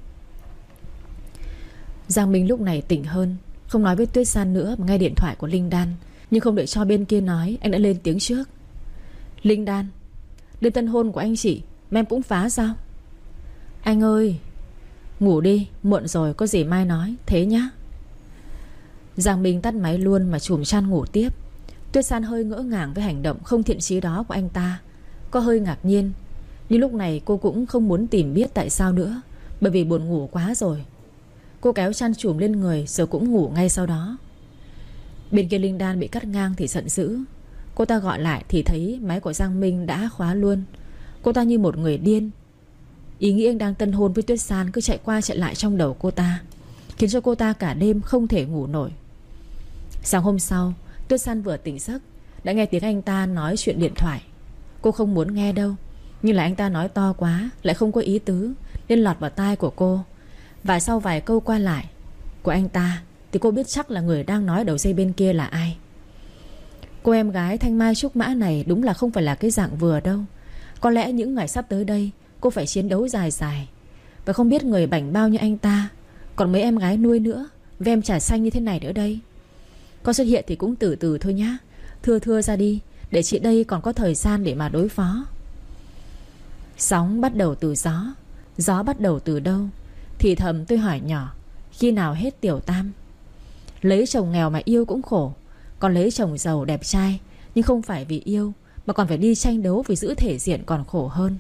A: Giang Minh lúc này tỉnh hơn, không nói với Tuyết San nữa mà nghe điện thoại của Linh Đan. Nhưng không đợi cho bên kia nói, anh đã lên tiếng trước. Linh Đan, đêm tân hôn của anh chị mà em cũng phá sao? Anh ơi, ngủ đi, muộn rồi có gì mai nói, thế nhá. Giang Minh tắt máy luôn mà chùm chăn ngủ tiếp. Tuyết San hơi ngỡ ngàng với hành động không thiện chí đó của anh ta, có hơi ngạc nhiên. Nhưng lúc này cô cũng không muốn tìm biết tại sao nữa, bởi vì buồn ngủ quá rồi. Cô kéo chăn chùm lên người rồi cũng ngủ ngay sau đó. Bên kia Linh Đan bị cắt ngang thì giận dữ. Cô ta gọi lại thì thấy máy của Giang Minh đã khóa luôn. Cô ta như một người điên. Ý nghĩ anh đang tân hôn với Tuyết San cứ chạy qua chạy lại trong đầu cô ta, khiến cho cô ta cả đêm không thể ngủ nổi. Sáng hôm sau, Tuyết San vừa tỉnh giấc đã nghe tiếng anh ta nói chuyện điện thoại. Cô không muốn nghe đâu, nhưng là anh ta nói to quá, lại không có ý tứ, nên lọt vào tai của cô. Và sau vài câu qua lại của anh ta thì cô biết chắc là người đang nói đầu dây bên kia là ai. Cô em gái Thanh Mai Trúc Mã này đúng là không phải là cái dạng vừa đâu. Có lẽ những ngày sắp tới đây cô phải chiến đấu dài dài. Và không biết người bảnh bao như anh ta còn mấy em gái nuôi nữa, với em trà xanh như thế này nữa đây. Có xuất hiện thì cũng từ từ thôi nhá, thưa thưa ra đi, để chị đây còn có thời gian để mà đối phó. Sóng bắt đầu từ gió, gió bắt đầu từ đâu? Thì thầm tôi hỏi nhỏ, khi nào hết tiểu tam? Lấy chồng nghèo mà yêu cũng khổ, còn lấy chồng giàu đẹp trai nhưng không phải vì yêu, mà còn phải đi tranh đấu vì giữ thể diện còn khổ hơn.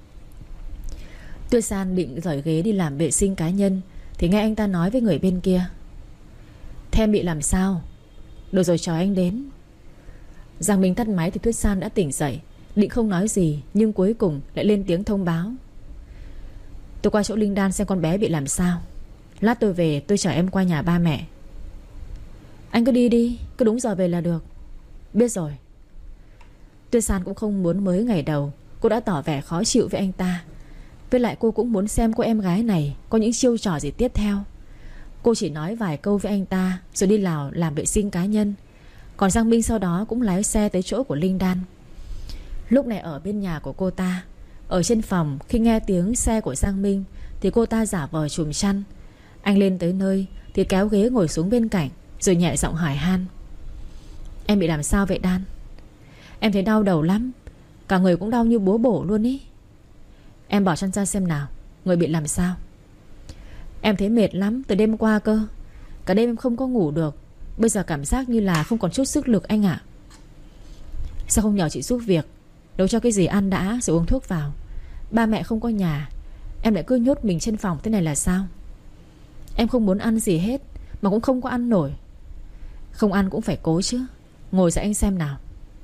A: Tuyết San định rời ghế đi làm vệ sinh cá nhân thì nghe anh ta nói với người bên kia, thế em bị làm sao? Được rồi, chờ anh đến. Giang Minh tắt máy thì Tuyết San đã tỉnh dậy, định không nói gì nhưng cuối cùng lại lên tiếng thông báo, tôi qua chỗ Linh Đan xem con bé bị làm sao. Lát tôi về tôi chở em qua nhà ba mẹ. Anh cứ đi đi, cứ đúng giờ về là được. Biết rồi. Tuyết San cũng không muốn mới ngày đầu cô đã tỏ vẻ khó chịu với anh ta. Với lại cô cũng muốn xem cô em gái này có những chiêu trò gì tiếp theo. Cô chỉ nói vài câu với anh ta rồi đi Lào làm vệ sinh cá nhân. Còn Giang Minh sau đó cũng lái xe tới chỗ của Linh Đan. Lúc này ở bên nhà của cô ta, ở trên phòng, khi nghe tiếng xe của Giang Minh thì cô ta giả vờ trùm chăn. Anh lên tới nơi thì kéo ghế ngồi xuống bên cạnh, rồi nhẹ giọng hỏi han, em bị làm sao vậy Đan? Em thấy đau đầu lắm, cả người cũng đau như búa bổ luôn ý. Em bỏ chăn ra xem nào, người bị làm sao? Em thấy mệt lắm từ đêm qua cơ, cả đêm em không có ngủ được. Bây giờ cảm giác như là không còn chút sức lực anh ạ. Sao không nhờ chị giúp việc, nấu cho cái gì ăn đã rồi uống thuốc vào. Ba mẹ không có nhà, em lại cứ nhốt mình trên phòng thế này là sao? Em không muốn ăn gì hết, mà cũng không có ăn nổi. Không ăn cũng phải cố chứ. Ngồi dậy anh xem nào.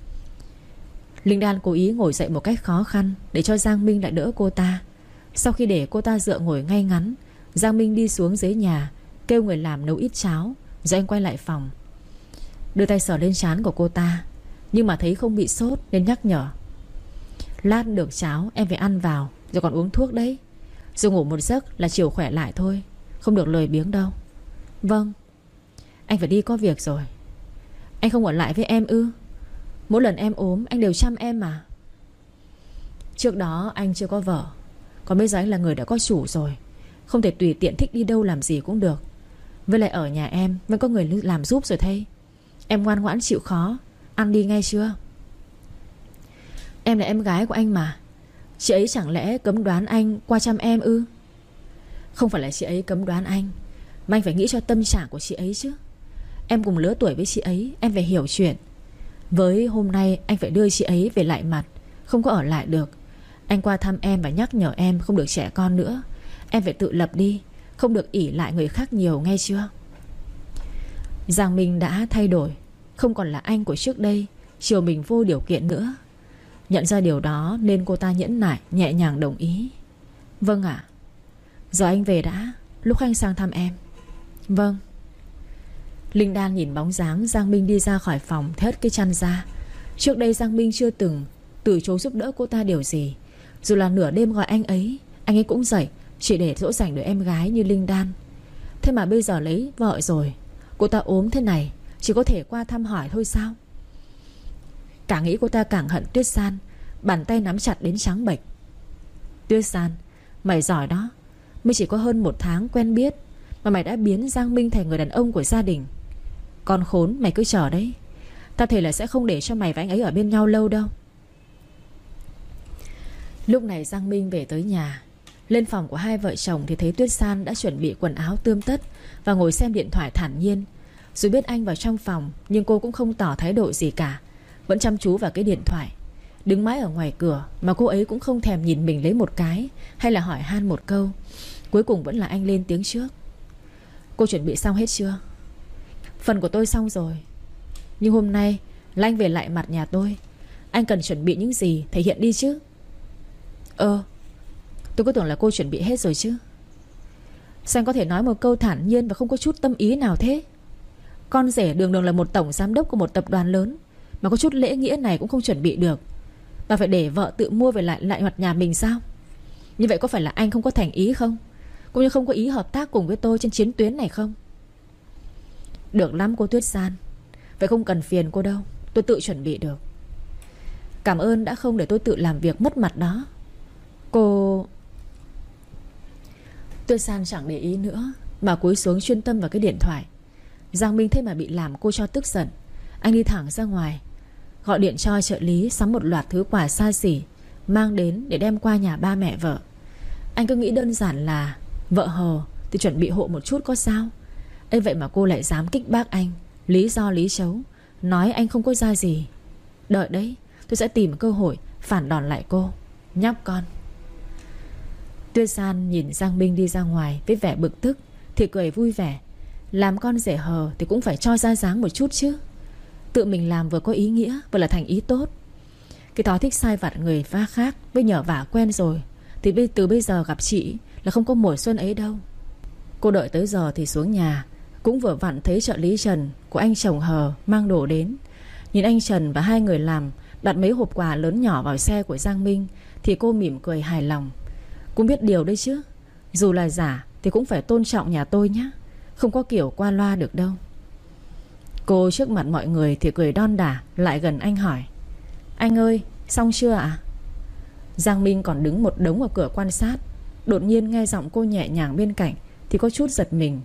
A: Linh Đan cố ý ngồi dậy một cách khó khăn để cho Giang Minh lại đỡ cô ta. Sau khi để cô ta dựa ngồi ngay ngắn, Giang Minh đi xuống dưới nhà kêu người làm nấu ít cháo, rồi anh quay lại phòng, đưa tay sờ lên trán của cô ta, nhưng mà thấy không bị sốt nên nhắc nhở, lát được cháo em phải ăn vào, rồi còn uống thuốc đấy. Rồi ngủ một giấc là chiều khỏe lại thôi, không được lười biếng đâu. Vâng. Anh phải đi có việc rồi. Anh không ở lại với em ư? Mỗi lần em ốm anh đều chăm em mà. Trước đó anh chưa có vợ, còn bây giờ anh là người đã có chủ rồi, không thể tùy tiện thích đi đâu làm gì cũng được. Với lại ở nhà em vẫn có người làm giúp rồi thay. Em ngoan ngoãn chịu khó, ăn đi nghe chưa? Em là em gái của anh mà. Chị ấy chẳng lẽ cấm đoán anh qua chăm em ư? Không phải là chị ấy cấm đoán anh, mà anh phải nghĩ cho tâm trạng của chị ấy chứ. Em cùng lứa tuổi với chị ấy, em phải hiểu chuyện. Với hôm nay anh phải đưa chị ấy về lại mặt, không có ở lại được. Anh qua thăm em và nhắc nhở em không được trẻ con nữa. Em phải tự lập đi, không được ỷ lại người khác nhiều, nghe chưa? Giang Minh đã thay đổi, không còn là anh của trước đây, chiều mình vô điều kiện nữa. Nhận ra điều đó nên cô ta nhẫn nại, nhẹ nhàng đồng ý. Vâng ạ. Giờ anh về đã, lúc anh sang thăm em. Vâng. Linh Đan nhìn bóng dáng Giang Minh đi ra khỏi phòng, thét cái chăn ra. Trước đây Giang Minh chưa từng từ chối giúp đỡ cô ta điều gì. Dù là nửa đêm gọi anh ấy, anh ấy cũng dậy chỉ để dỗ dành đứa em gái như Linh Đan. Thế mà bây giờ lấy vợ rồi, cô ta ốm thế này, chỉ có thể qua thăm hỏi thôi sao? Càng nghĩ cô ta càng hận Tuyết San, bàn tay nắm chặt đến trắng bệch. Tuyết San, mày giỏi đó. Mới chỉ có hơn một tháng quen biết mà mày đã biến Giang Minh thành người đàn ông của gia đình. Con khốn, mày cứ chờ đấy. Tao thề là sẽ không để cho mày và anh ấy ở bên nhau lâu đâu. Lúc này Giang Minh về tới nhà. Lên phòng của hai vợ chồng thì thấy Tuyết San đã chuẩn bị quần áo tươm tất và ngồi xem điện thoại thản nhiên. Dù biết anh vào trong phòng, nhưng cô cũng không tỏ thái độ gì cả, vẫn chăm chú vào cái điện thoại. Đứng mãi ở ngoài cửa mà cô ấy cũng không thèm nhìn mình lấy một cái, hay là hỏi han một câu. Cuối cùng vẫn là anh lên tiếng trước. Cô chuẩn bị xong hết chưa? Phần của tôi xong rồi, nhưng hôm nay là anh về lại mặt nhà tôi. Anh cần chuẩn bị những gì thể hiện đi chứ. Ờ Tôi cứ tưởng là cô chuẩn bị hết rồi chứ. Sao anh có thể nói một câu thản nhiên và không có chút tâm ý nào thế? Con rể đường đường là một tổng giám đốc của một tập đoàn lớn, mà có chút lễ nghĩa này cũng không chuẩn bị được. Bà phải để vợ tự mua về lại lại mặt nhà mình sao? Như vậy có phải là anh không có thành ý không? Cũng như không có ý hợp tác cùng với tôi trên chiến tuyến này không? Được lắm cô Tuyết San, vậy không cần phiền cô đâu, tôi tự chuẩn bị được. Cảm ơn đã không để tôi tự làm việc mất mặt đó. Cô... Tuyết San chẳng để ý nữa mà cúi xuống chuyên tâm vào cái điện thoại. Giang Minh thế mà bị làm cô cho tức giận. Anh đi thẳng ra ngoài, gọi điện cho trợ lý sắm một loạt thứ quà xa xỉ mang đến để đem qua nhà ba mẹ vợ. Anh cứ nghĩ đơn giản là vợ hờ thì chuẩn bị hộ một chút có sao. Ấy vậy mà cô lại dám kích bác anh, lý do lý chấu, nói anh không có ra gì. Đợi đấy, tôi sẽ tìm cơ hội phản đòn lại cô, nhóc con. Tuyết San nhìn Giang Minh đi ra ngoài với vẻ bực tức thì cười vui vẻ. Làm con rể hờ thì cũng phải cho ra dáng một chút chứ. Tự mình làm vừa có ý nghĩa vừa là thành ý tốt. Cái thói thích sai vặt người pha khác với nhờ vả quen rồi thì từ bây giờ gặp chị là không có mùa xuân ấy đâu. Cô đợi tới giờ thì xuống nhà, cũng vừa vặn thấy trợ lý Trần của anh chồng hờ mang đồ đến. Nhìn anh Trần và hai người làm đặt mấy hộp quà lớn nhỏ vào xe của Giang Minh thì cô mỉm cười hài lòng. Cũng biết điều đấy chứ, dù là giả thì cũng phải tôn trọng nhà tôi nhé, không có kiểu qua loa được đâu. Cô trước mặt mọi người thì cười đon đả, lại gần anh hỏi: Anh ơi, xong chưa ạ? Giang Minh còn đứng một đống ở cửa quan sát, đột nhiên nghe giọng cô nhẹ nhàng bên cạnh thì có chút giật mình.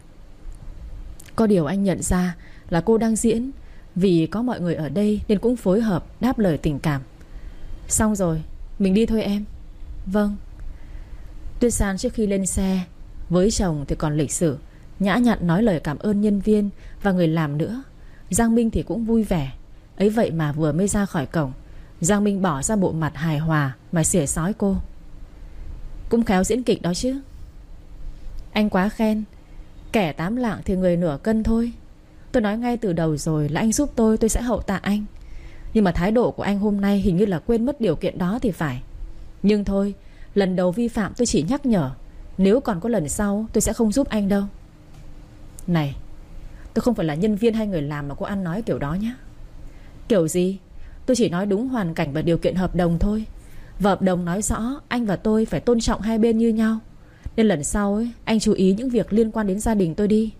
A: Có điều anh nhận ra là cô đang diễn, vì có mọi người ở đây nên cũng phối hợp đáp lời tình cảm. Xong rồi, mình đi thôi em. Vâng. Tuyết San trước khi lên xe với chồng thì còn lịch sự, nhã nhặn nói lời cảm ơn nhân viên và người làm nữa. Giang Minh thì cũng vui vẻ. Ấy vậy mà vừa mới ra khỏi cổng, Giang Minh bỏ ra bộ mặt hài hòa mà xỉa xói cô: Cũng khéo diễn kịch đó chứ. Anh quá khen. Kẻ tám lạng thì người nửa cân thôi. Tôi nói ngay từ đầu rồi là anh giúp tôi, tôi sẽ hậu tạ anh. Nhưng mà thái độ của anh hôm nay hình như là quên mất điều kiện đó thì phải. Nhưng thôi, lần đầu vi phạm tôi chỉ nhắc nhở, nếu còn có lần sau tôi sẽ không giúp anh đâu. Này, tôi không phải là nhân viên hay người làm mà cô ăn nói kiểu đó nhé. Kiểu gì? Tôi chỉ nói đúng hoàn cảnh và điều kiện hợp đồng thôi. Và hợp đồng nói rõ anh và tôi phải tôn trọng hai bên như nhau. Nên lần sau ấy, anh chú ý những việc liên quan đến gia đình tôi đi.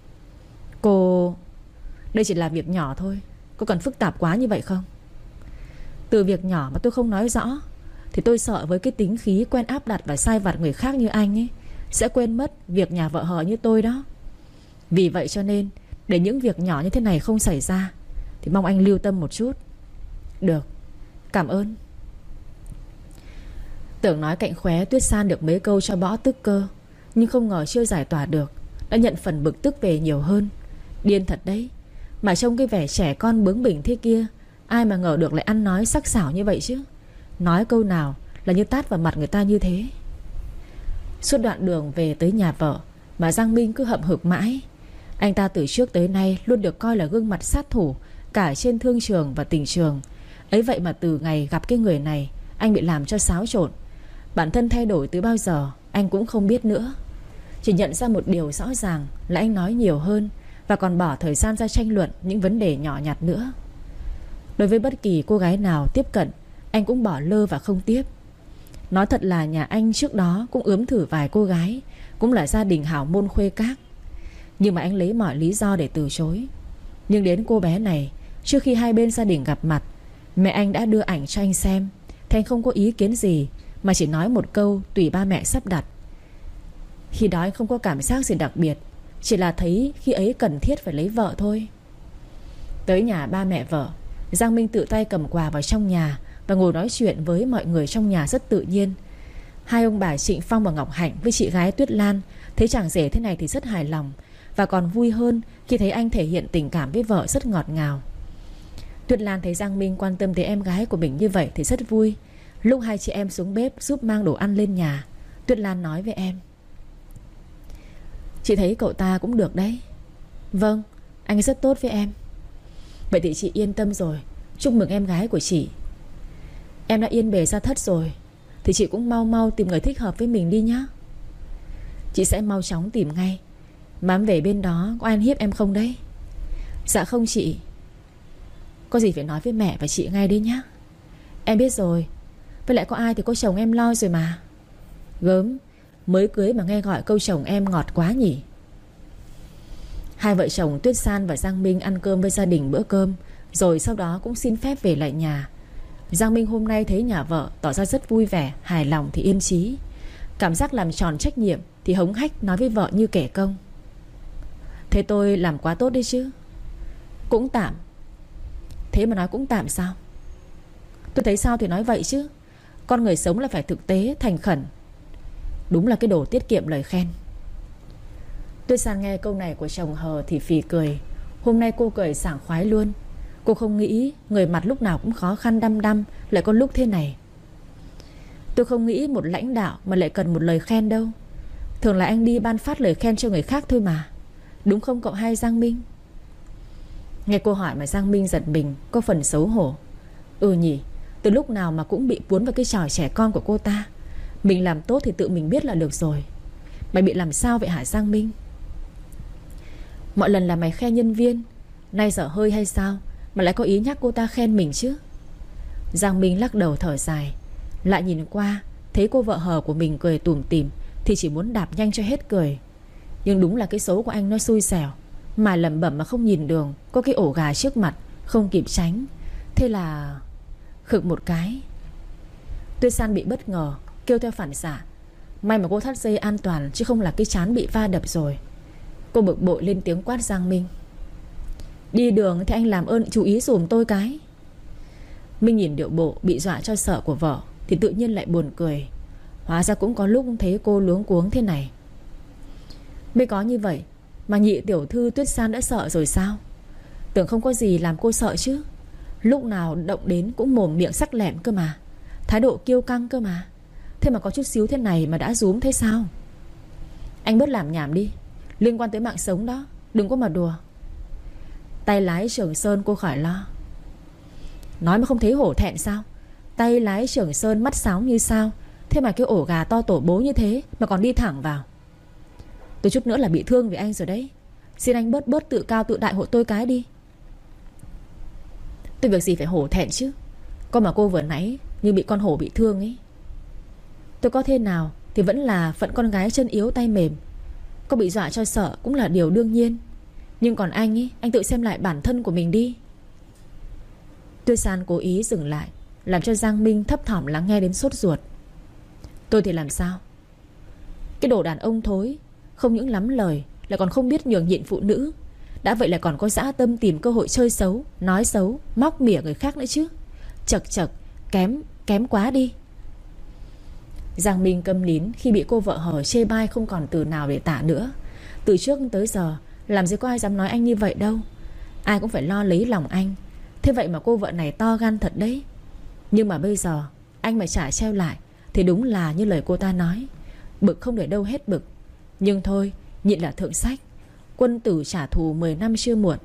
A: Cô... Đây chỉ là việc nhỏ thôi, có cần phức tạp quá như vậy không? Từ việc nhỏ mà tôi không nói rõ thì tôi sợ với cái tính khí quen áp đặt và sai vặt người khác như anh ấy sẽ quên mất việc nhà vợ hờ như tôi đó. Vì vậy cho nên để những việc nhỏ như thế này không xảy ra thì mong anh lưu tâm một chút. Được, cảm ơn. Tưởng nói cạnh khóe Tuyết San được mấy câu cho bỏ tức cơ, nhưng không ngờ chưa giải tỏa được, đã nhận phần bực tức về nhiều hơn. Điên thật đấy. Mà trông cái vẻ trẻ con bướng bỉnh thế kia, ai mà ngờ được lại ăn nói sắc sảo như vậy chứ. Nói câu nào là như tát vào mặt người ta như thế. Suốt đoạn đường về tới nhà vợ mà Giang Minh cứ hậm hực mãi. Anh ta từ trước tới nay luôn được coi là gương mặt sát thủ cả trên thương trường và tình trường. Ấy vậy mà từ ngày gặp cái người này, anh bị làm cho xáo trộn. Bản thân thay đổi từ bao giờ anh cũng không biết nữa. Chỉ nhận ra một điều rõ ràng là anh nói nhiều hơn và còn bỏ thời gian ra tranh luận những vấn đề nhỏ nhặt nữa. Đối với bất kỳ cô gái nào tiếp cận, anh cũng bỏ lơ và không tiếp. Nói thật là nhà anh trước đó cũng ướm thử vài cô gái, cũng là gia đình hảo môn khuê các, nhưng mà anh lấy mọi lý do để từ chối. Nhưng đến cô bé này, trước khi hai bên gia đình gặp mặt, mẹ anh đã đưa ảnh cho anh xem. Thì anh không có ý kiến gì, mà chỉ nói một câu tùy ba mẹ sắp đặt. Khi đó anh không có cảm giác gì đặc biệt, chỉ là thấy khi ấy cần thiết phải lấy vợ thôi. Tới nhà ba mẹ vợ, Giang Minh tự tay cầm quà vào trong nhà và ngồi nói chuyện với mọi người trong nhà rất tự nhiên. Hai ông bà Trịnh Phong và Ngọc Hạnh với chị gái Tuyết Lan thấy chàng rể thế này thì rất hài lòng, và còn vui hơn khi thấy anh thể hiện tình cảm với vợ rất ngọt ngào. Tuyết Lan thấy Giang Minh quan tâm tới em gái của mình như vậy thì rất vui. Lúc hai chị em xuống bếp giúp mang đồ ăn lên nhà, Tuyết Lan nói với em: Chị thấy cậu ta cũng được đấy. Vâng, anh ấy rất tốt với em. Vậy thì chị yên tâm rồi. Chúc mừng em gái của chị. Em đã yên bề ra thất rồi thì chị cũng mau mau tìm người thích hợp với mình đi nhá. Chị sẽ mau chóng tìm ngay. Mà em về bên đó có ai ăn hiếp em không đấy? Dạ không chị. Có gì phải nói với mẹ và chị ngay đấy nhá. Em biết rồi. Với lại có ai thì có chồng em lo rồi mà. Gớm, mới cưới mà nghe gọi câu chồng em ngọt quá nhỉ. Hai vợ chồng Tuyết San và Giang Minh ăn cơm với gia đình bữa cơm, rồi sau đó cũng xin phép về lại nhà. Giang Minh hôm nay thấy nhà vợ tỏ ra rất vui vẻ, hài lòng thì yên chí. Cảm giác làm tròn trách nhiệm thì hống hách nói với vợ như kẻ công. Thế tôi làm quá tốt đấy chứ? Cũng tạm. Thế mà nói cũng tạm sao? Tôi thấy sao thì nói vậy chứ. Con người sống là phải thực tế, thành khẩn. Đúng là cái đồ tiết kiệm lời khen. Tuyết San nghe câu này của chồng hờ thì phì cười. Hôm nay cô cười sảng khoái luôn. Cô không nghĩ người mặt lúc nào cũng khó khăn đăm đăm lại có lúc thế này. Tôi không nghĩ một lãnh đạo mà lại cần một lời khen đâu. Thường là anh đi ban phát lời khen cho người khác thôi mà. Đúng không cậu hai Giang Minh? Nghe cô hỏi mà Giang Minh giật mình, có phần xấu hổ. Ừ nhỉ, từ lúc nào mà cũng bị cuốn vào cái trò trẻ con của cô ta. Mình làm tốt thì tự mình biết là được rồi. Mày bị làm sao vậy hả Giang Minh? Mọi lần là mày khen nhân viên, nay dở hơi hay sao mà lại có ý nhắc cô ta khen mình chứ? Giang Minh lắc đầu thở dài. Lại nhìn qua, thấy cô vợ hờ của mình cười tủm tỉm thì chỉ muốn đạp nhanh cho hết cười. Nhưng đúng là cái số của anh nó xui xẻo. Mà lẩm bẩm mà không nhìn đường, có cái ổ gà trước mặt, không kịp tránh. Thế là khựng một cái. Tuyết San bị bất ngờ, kêu theo phản xạ. May mà cô thắt dây an toàn, chứ không là cái trán bị va đập rồi. Cô bực bội lên tiếng quát Giang Minh. Đi đường thì anh làm ơn chú ý dùm tôi cái. Minh nhìn điệu bộ bị dọa cho sợ của vợ thì tự nhiên lại buồn cười. Hóa ra cũng có lúc thấy cô luống cuống thế này. Mới có như vậy mà nhị tiểu thư Tuyết San đã sợ rồi sao? Tưởng không có gì làm cô sợ chứ. Lúc nào động đến cũng mồm miệng sắc lẹm cơ mà, thái độ kiêu căng cơ mà. Thế mà có chút xíu thế này mà đã rúm thế sao? Anh bớt làm nhảm đi, liên quan tới mạng sống đó, đừng có mà đùa. Tay lái Trường Sơn cô khỏi lo. Nói mà không thấy hổ thẹn sao? Tay lái Trường Sơn mắt sáo như sao. Thế mà cái ổ gà to tổ bố như thế mà còn đi thẳng vào. Tôi chút nữa là bị thương vì anh rồi đấy. Xin anh bớt bớt tự cao tự đại hộ tôi cái đi. Tôi việc gì phải hổ thẹn chứ? Con mà cô vừa nãy như bị con hổ bị thương ấy. Tôi có thế nào thì vẫn là phận con gái chân yếu tay mềm. Có bị dọa cho sợ cũng là điều đương nhiên. Nhưng còn anh ấy, anh tự xem lại bản thân của mình đi. Tuyết San cố ý dừng lại, làm cho Giang Minh thấp thỏm lắng nghe đến sốt ruột. Tôi thì làm sao? Cái đồ đàn ông thối, không những lắm lời lại còn không biết nhường nhịn phụ nữ. Đã vậy lại còn có dã tâm tìm cơ hội chơi xấu, nói xấu, móc mỉa người khác nữa chứ. Chật chật, kém, kém quá đi. Giang Minh câm nín khi bị cô vợ hờ chê bai không còn từ nào để tả nữa. Từ trước tới giờ làm gì có ai dám nói anh như vậy đâu. Ai cũng phải lo lấy lòng anh. Thế vậy mà cô vợ này to gan thật đấy. Nhưng mà bây giờ anh mà trả treo lại thì đúng là như lời cô ta nói. Bực không để đâu hết bực. Nhưng thôi, nhịn là thượng sách. Quân tử trả thù mười năm chưa muộn.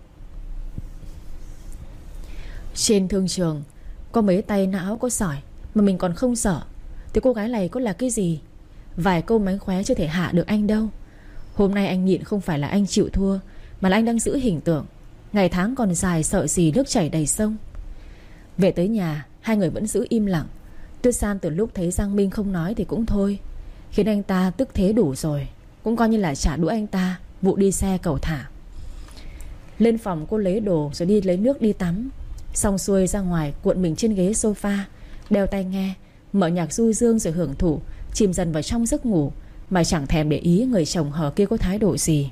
A: Trên thương trường có mấy tay não có sỏi mà mình còn không sợ thì cô gái này có là cái gì? Vài câu mánh khóe chưa thể hạ được anh đâu. Hôm nay anh nhịn không phải là anh chịu thua, mà là anh đang giữ hình tượng. Ngày tháng còn dài, sợ gì nước chảy đầy sông. Về tới nhà, hai người vẫn giữ im lặng. Tuyết San từ lúc thấy Giang Minh không nói thì cũng thôi, khiến anh ta tức thế đủ rồi. Cũng coi như là trả đũa anh ta vụ đi xe cầu thả. Lên phòng cô lấy đồ rồi đi lấy nước đi tắm. Xong xuôi ra ngoài cuộn mình trên ghế sofa, đeo tai nghe, mở nhạc du dương rồi hưởng thụ, chìm dần vào trong giấc ngủ, mà chẳng thèm để ý người chồng hờ kia có thái độ gì.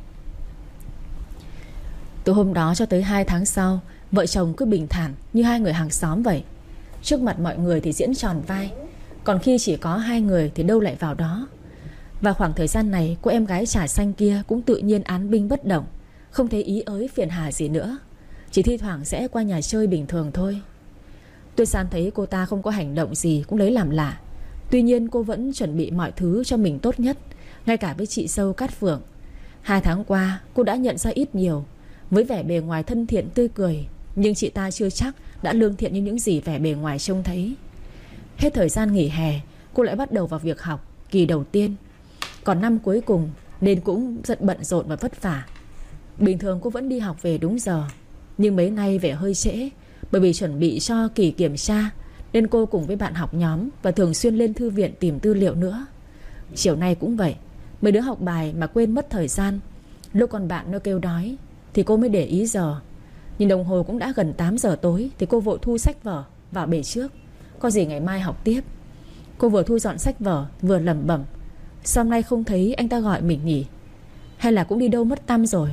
A: Từ hôm đó cho tới hai tháng sau, vợ chồng cứ bình thản như hai người hàng xóm vậy. Trước mặt mọi người thì diễn tròn vai, còn khi chỉ có hai người thì đâu lại vào đó. Và khoảng thời gian này, cô em gái trà xanh kia cũng tự nhiên án binh bất động, không thấy ý ới phiền hà gì nữa. Chỉ thi thoảng sẽ qua nhà chơi bình thường thôi. Tuyết San thấy cô ta không có hành động gì cũng lấy làm lạ. Tuy nhiên cô vẫn chuẩn bị mọi thứ cho mình tốt nhất, ngay cả với chị dâu Cát Phượng. Hai tháng qua cô đã nhận ra ít nhiều. Với vẻ bề ngoài thân thiện tươi cười, nhưng chị ta chưa chắc đã lương thiện như những gì vẻ bề ngoài trông thấy. Hết thời gian nghỉ hè, cô lại bắt đầu vào việc học kỳ đầu tiên. Còn năm cuối cùng nên cũng rất bận rộn và vất vả. Bình thường cô vẫn đi học về đúng giờ, nhưng mấy nay về hơi trễ, bởi vì chuẩn bị cho kỳ kiểm tra, nên cô cùng với bạn học nhóm và thường xuyên lên thư viện tìm tư liệu nữa. Chiều nay cũng vậy, mấy đứa học bài mà quên mất thời gian. Lúc còn bạn nó kêu đói thì cô mới để ý giờ. Nhìn đồng hồ cũng đã gần tám giờ tối thì cô vội thu sách vở vào bể trước, có gì ngày mai học tiếp. Cô vừa thu dọn sách vở vừa lẩm bẩm: Sao hôm nay không thấy anh ta gọi mình nhỉ? Hay là cũng đi đâu mất tăm rồi?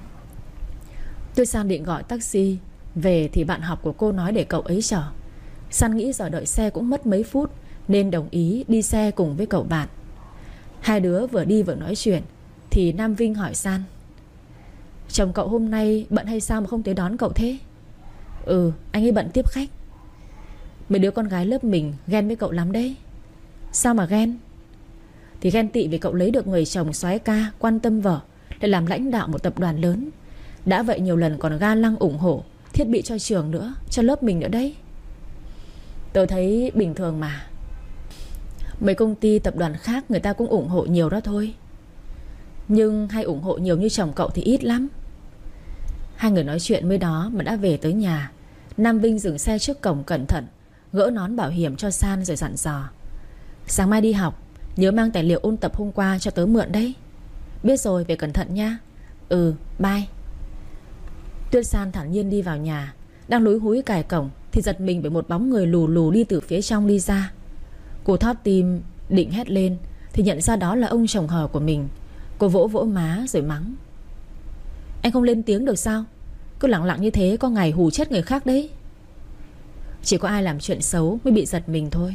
A: Tuyết San định gọi taxi về thì bạn học của cô nói để cậu ấy chở. San nghĩ giờ đợi xe cũng mất mấy phút nên đồng ý đi xe cùng với cậu bạn. Hai đứa vừa đi vừa nói chuyện thì Nam Vinh hỏi San: chồng cậu hôm nay bận hay sao mà không tới đón cậu thế? Ừ, anh ấy bận tiếp khách. Mấy đứa con gái lớp mình ghen với cậu lắm đấy. Sao mà ghen? Thì ghen tị vì cậu lấy được người chồng soái ca, quan tâm vợ, để làm lãnh đạo một tập đoàn lớn. Đã vậy nhiều lần còn ga lăng ủng hộ thiết bị cho trường nữa, cho lớp mình nữa đấy. Tớ thấy bình thường mà. Mấy công ty tập đoàn khác người ta cũng ủng hộ nhiều đó thôi. Nhưng hay ủng hộ nhiều như chồng cậu thì ít lắm. Hai người nói chuyện mới đó mà đã về tới nhà. Nam Vinh dừng xe trước cổng cẩn thận, gỡ nón bảo hiểm cho San rồi dặn dò: sáng mai đi học nhớ mang tài liệu ôn tập hôm qua cho tớ mượn đấy. Biết rồi, về cẩn thận nha. Ừ, bye. Tuyết San thản nhiên đi vào nhà. Đang lúi húi cài cổng thì giật mình bởi một bóng người lù lù đi từ phía trong đi ra. Cô thót tim định hét lên thì nhận ra đó là ông chồng hờ của mình. Cô vỗ vỗ má rồi mắng: anh không lên tiếng được sao? Cứ lặng lặng như thế có ngày hù chết người khác đấy. Chỉ có ai làm chuyện xấu mới bị giật mình thôi.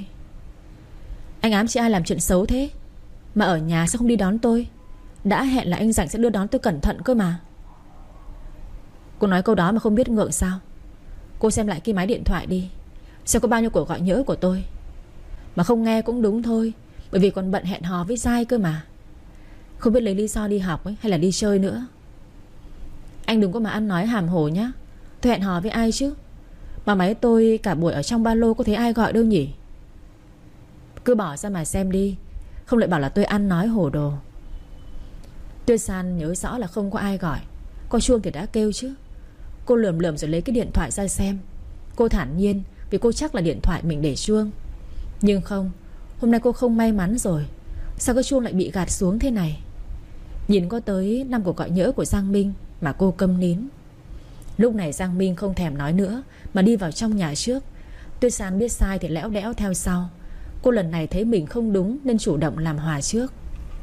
A: Anh ám chỉ ai làm chuyện xấu thế? Mà ở nhà sao không đi đón tôi? Đã hẹn là anh rảnh sẽ đưa đón tôi cẩn thận cơ mà. Cô nói câu đó mà không biết ngượng sao? Cô xem lại cái máy điện thoại đi, xem có bao nhiêu cuộc gọi nhỡ của tôi. Mà không nghe cũng đúng thôi, bởi vì còn bận hẹn hò với Giai cơ mà. Không biết lấy lý do đi học ấy, hay là đi chơi nữa. Anh đừng có mà ăn nói hàm hồ nhá. Tôi hẹn hò với ai chứ? Mà máy tôi cả buổi ở trong ba lô có thấy ai gọi đâu nhỉ? Cứ bỏ ra mà xem đi, không lại bảo là tôi ăn nói hồ đồ. Tuyết San nhớ rõ là không có ai gọi. Có chuông thì đã kêu chứ. Cô lườm lườm rồi lấy cái điện thoại ra xem. Cô thản nhiên vì cô chắc là điện thoại mình để chuông. Nhưng không, hôm nay cô không may mắn rồi. Sao cái chuông lại bị gạt xuống thế này? Nhìn có tới năm cuộc gọi nhỡ của Giang Minh mà cô câm nín. Lúc này Giang Minh không thèm nói nữa mà đi vào trong nhà trước. Tuyết San biết sai thì lẽo đẽo theo sau. Cô lần này thấy mình không đúng nên chủ động làm hòa trước.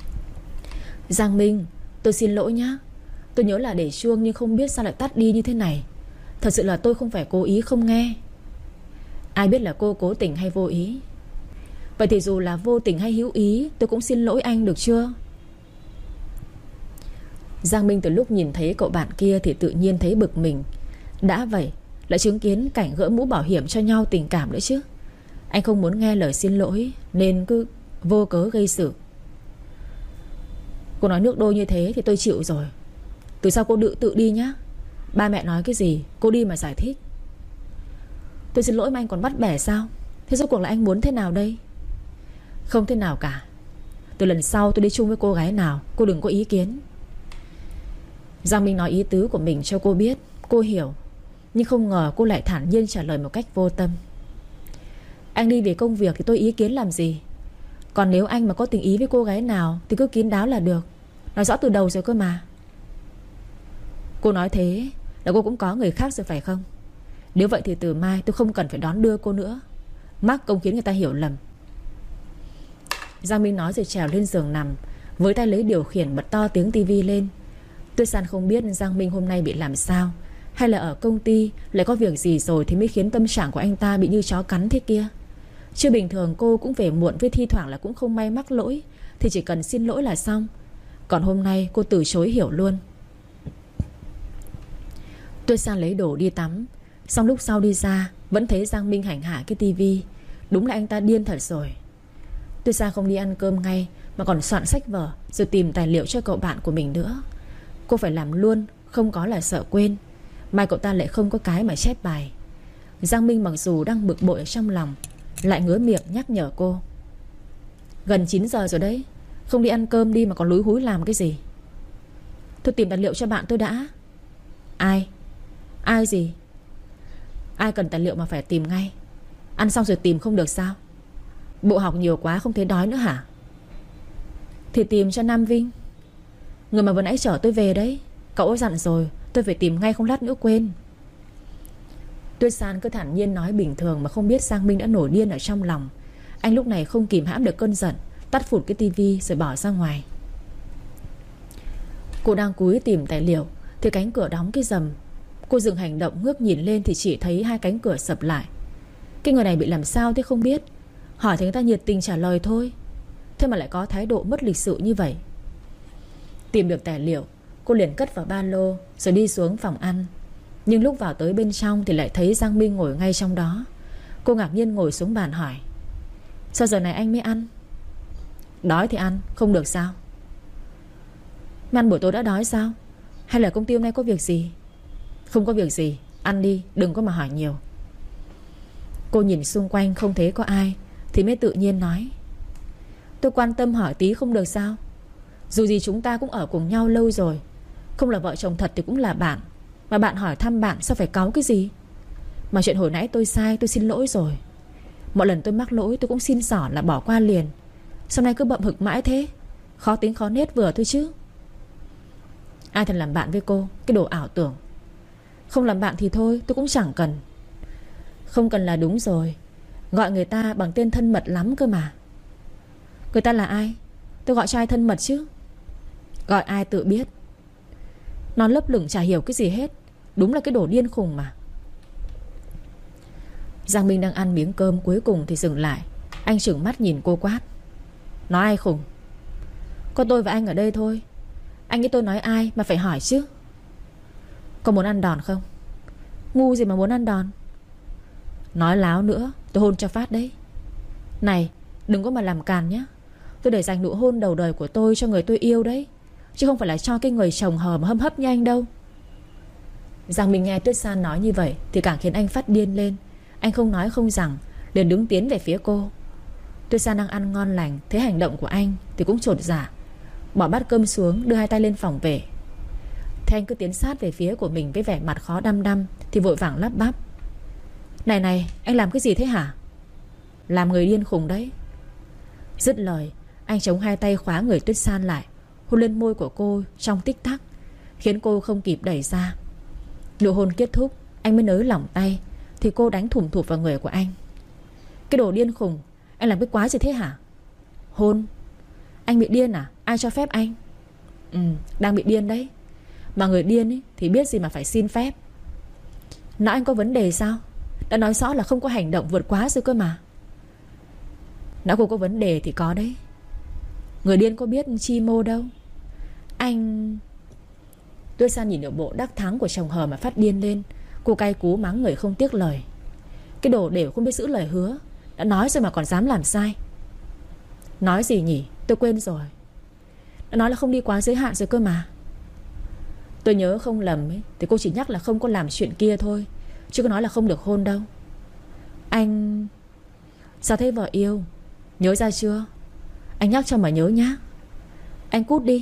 A: Giang Minh, tôi xin lỗi nhá. Tôi nhớ là để chuông nhưng không biết sao lại tắt đi như thế này. Thật sự là tôi không phải cố ý không nghe. Ai biết là cô cố tình hay vô ý. Vậy thì dù là vô tình hay hữu ý, tôi cũng xin lỗi anh được chưa? Giang Minh từ lúc nhìn thấy cậu bạn kia thì tự nhiên thấy bực mình. Đã vậy lại chứng kiến cảnh gỡ mũ bảo hiểm cho nhau tình cảm nữa chứ. Anh không muốn nghe lời xin lỗi nên cứ vô cớ gây sự. Cô nói nước đôi như thế thì tôi chịu rồi. Từ sau cô tự tự đi nhá. Ba mẹ nói cái gì cô đi mà giải thích. Tôi xin lỗi mà anh còn bắt bẻ sao? Thế rốt cuộc là anh muốn thế nào đây? Không thế nào cả. Từ lần sau tôi đi chung với cô gái nào cô đừng có ý kiến. Giang Minh nói ý tứ của mình cho cô biết. Cô hiểu. Nhưng không ngờ cô lại thản nhiên trả lời một cách vô tâm. Anh đi vì công việc thì tôi ý kiến làm gì? Còn nếu anh mà có tình ý với cô gái nào thì cứ kín đáo là được. Nói rõ từ đầu rồi cơ mà. Cô nói thế là cô cũng có người khác rồi phải không? Nếu vậy thì từ mai tôi không cần phải đón đưa cô nữa. Mắc công khiến người ta hiểu lầm. Giang Minh nói rồi trèo lên giường nằm, với tay lấy điều khiển bật to tiếng tivi lên. Tuyết San không biết Giang Minh hôm nay bị làm sao, hay là ở công ty lại có việc gì rồi thì mới khiến tâm trạng của anh ta bị như chó cắn thế kia. Chứ bình thường cô cũng về muộn với thi thoảng là cũng không may mắc lỗi, thì chỉ cần xin lỗi là xong. Còn hôm nay cô từ chối hiểu luôn. Tuyết San lấy đồ đi tắm. Xong lúc sau đi ra vẫn thấy Giang Minh hành hạ cái tivi. Đúng là anh ta điên thật rồi. Tuyết San không đi ăn cơm ngay mà còn soạn sách vở rồi tìm tài liệu cho cậu bạn của mình nữa. Cô phải làm luôn, không có là sợ quên. Mai cậu ta lại không có cái mà chép bài. Giang Minh mặc dù đang bực bội ở trong lòng lại ngứa miệng nhắc nhở cô. Gần chín giờ rồi đấy, không đi ăn cơm đi mà còn lúi húi làm cái gì? Tôi tìm tài liệu cho bạn tôi đã. Ai? Ai gì? Ai cần tài liệu mà phải tìm ngay? Ăn xong rồi tìm không được sao? Bộ học nhiều quá không thấy đói nữa hả? Thì tìm cho Nam Vinh, người mà vừa nãy chở tôi về đấy. Cậu ấy dặn rồi, tôi phải tìm ngay không lát nữa quên. Tuyết San cứ thản nhiên nói bình thường mà không biết Giang Minh đã nổi điên ở trong lòng. Anh lúc này không kìm hãm được cơn giận tắt phụt cái tivi rồi bỏ ra ngoài. Cô đang cúi tìm tài liệu thì cánh cửa đóng cái rầm. Cô dừng hành động, ngước nhìn lên thì chỉ thấy hai cánh cửa sập lại. Cái người này bị làm sao thế không biết. Hỏi thì người ta nhiệt tình trả lời thôi, thế mà lại có thái độ mất lịch sự như vậy. Tìm được tài liệu, cô liền cất vào ba lô rồi đi xuống phòng ăn. Nhưng lúc vào tới bên trong thì lại thấy Giang Minh ngồi ngay trong đó. Cô ngạc nhiên ngồi xuống bàn hỏi: sao giờ này anh mới ăn? Đói thì ăn, không được sao? Mà ăn buổi tối đã đói sao? Hay là công ty hôm nay có việc gì? Không có việc gì, ăn đi, đừng có mà hỏi nhiều. Cô nhìn xung quanh không thấy có ai thì mới tự nhiên nói: tôi quan tâm hỏi tí không được sao? Dù gì chúng ta cũng ở cùng nhau lâu rồi, không là vợ chồng thật thì cũng là bạn. Mà bạn hỏi thăm bạn sao phải cáu cái gì? Mà chuyện hồi nãy tôi sai, tôi xin lỗi rồi. Mọi lần tôi mắc lỗi tôi cũng xin xỏ là bỏ qua liền. Sau này cứ bậm hực mãi thế, khó tính khó nết vừa thôi chứ. Ai thèm làm bạn với cô, cái đồ ảo tưởng. Không làm bạn thì thôi, tôi cũng chẳng cần. Không cần là đúng rồi. Gọi người ta bằng tên thân mật lắm cơ mà. Người ta là ai? Tôi gọi cho ai thân mật chứ? Gọi ai tự biết. Nó lấp lửng chả hiểu cái gì hết. Đúng là cái đồ điên khùng mà. Giang Minh đang ăn miếng cơm cuối cùng thì dừng lại. Anh trừng mắt nhìn cô quát: nói ai khùng? Có tôi và anh ở đây thôi. Anh nghĩ tôi nói ai mà phải hỏi chứ? Có muốn ăn đòn không? Ngu gì mà muốn ăn đòn? Nói láo nữa tôi hôn cho phát đấy. Này, đừng có mà làm càn nhé. Tôi để dành nụ hôn đầu đời của tôi cho người tôi yêu đấy, chứ không phải là cho cái người chồng hờ mà hâm hấp như anh đâu. Giang Minh nghe Tuyết San nói như vậy thì càng khiến anh phát điên lên. Anh không nói không rằng, liền đứng tiến về phía cô. Tuyết San đang ăn ngon lành, thấy hành động của anh thì cũng chột dạ, bỏ bát cơm xuống, đưa hai tay lên phòng về. Thế anh cứ tiến sát về phía của mình với vẻ mặt khó đăm đăm thì vội vàng lắp bắp: này này, anh làm cái gì thế hả? Làm người điên khùng đấy. Dứt lời, anh chống hai tay khóa người Tuyết San lại, hôn lên môi của cô trong tích tắc, khiến cô không kịp đẩy ra. Nụ hôn kết thúc, anh mới nới lỏng tay thì cô đánh thủng thụp vào người của anh. Cái đồ điên khùng, anh làm cái quái gì thế hả? Hôn? Anh bị điên à? Ai cho phép anh? Ừ, đang bị điên đấy. Mà người điên ấy, thì biết gì mà phải xin phép. Nói anh có vấn đề sao? Đã nói rõ là không có hành động vượt quá rồi cơ mà. Nói cô có vấn đề thì có đấy. Người điên có biết chi mô đâu. Anh... Tuyết San nhìn ở bộ đắc thắng của chồng hờ mà phát điên lên. Cô cay cú mắng người không tiếc lời. Cái đồ đều không biết giữ lời hứa. Đã nói rồi mà còn dám làm sai. Nói gì nhỉ? Tôi quên rồi. Đã nói là không đi quá giới hạn rồi cơ mà. Tôi nhớ không lầm ấy, thì cô chỉ nhắc là không có làm chuyện kia thôi, chứ có nói là không được hôn đâu. Anh... Sao thế vợ yêu? Nhớ ra chưa? Anh nhắc cho mà nhớ nhá. Anh cút đi.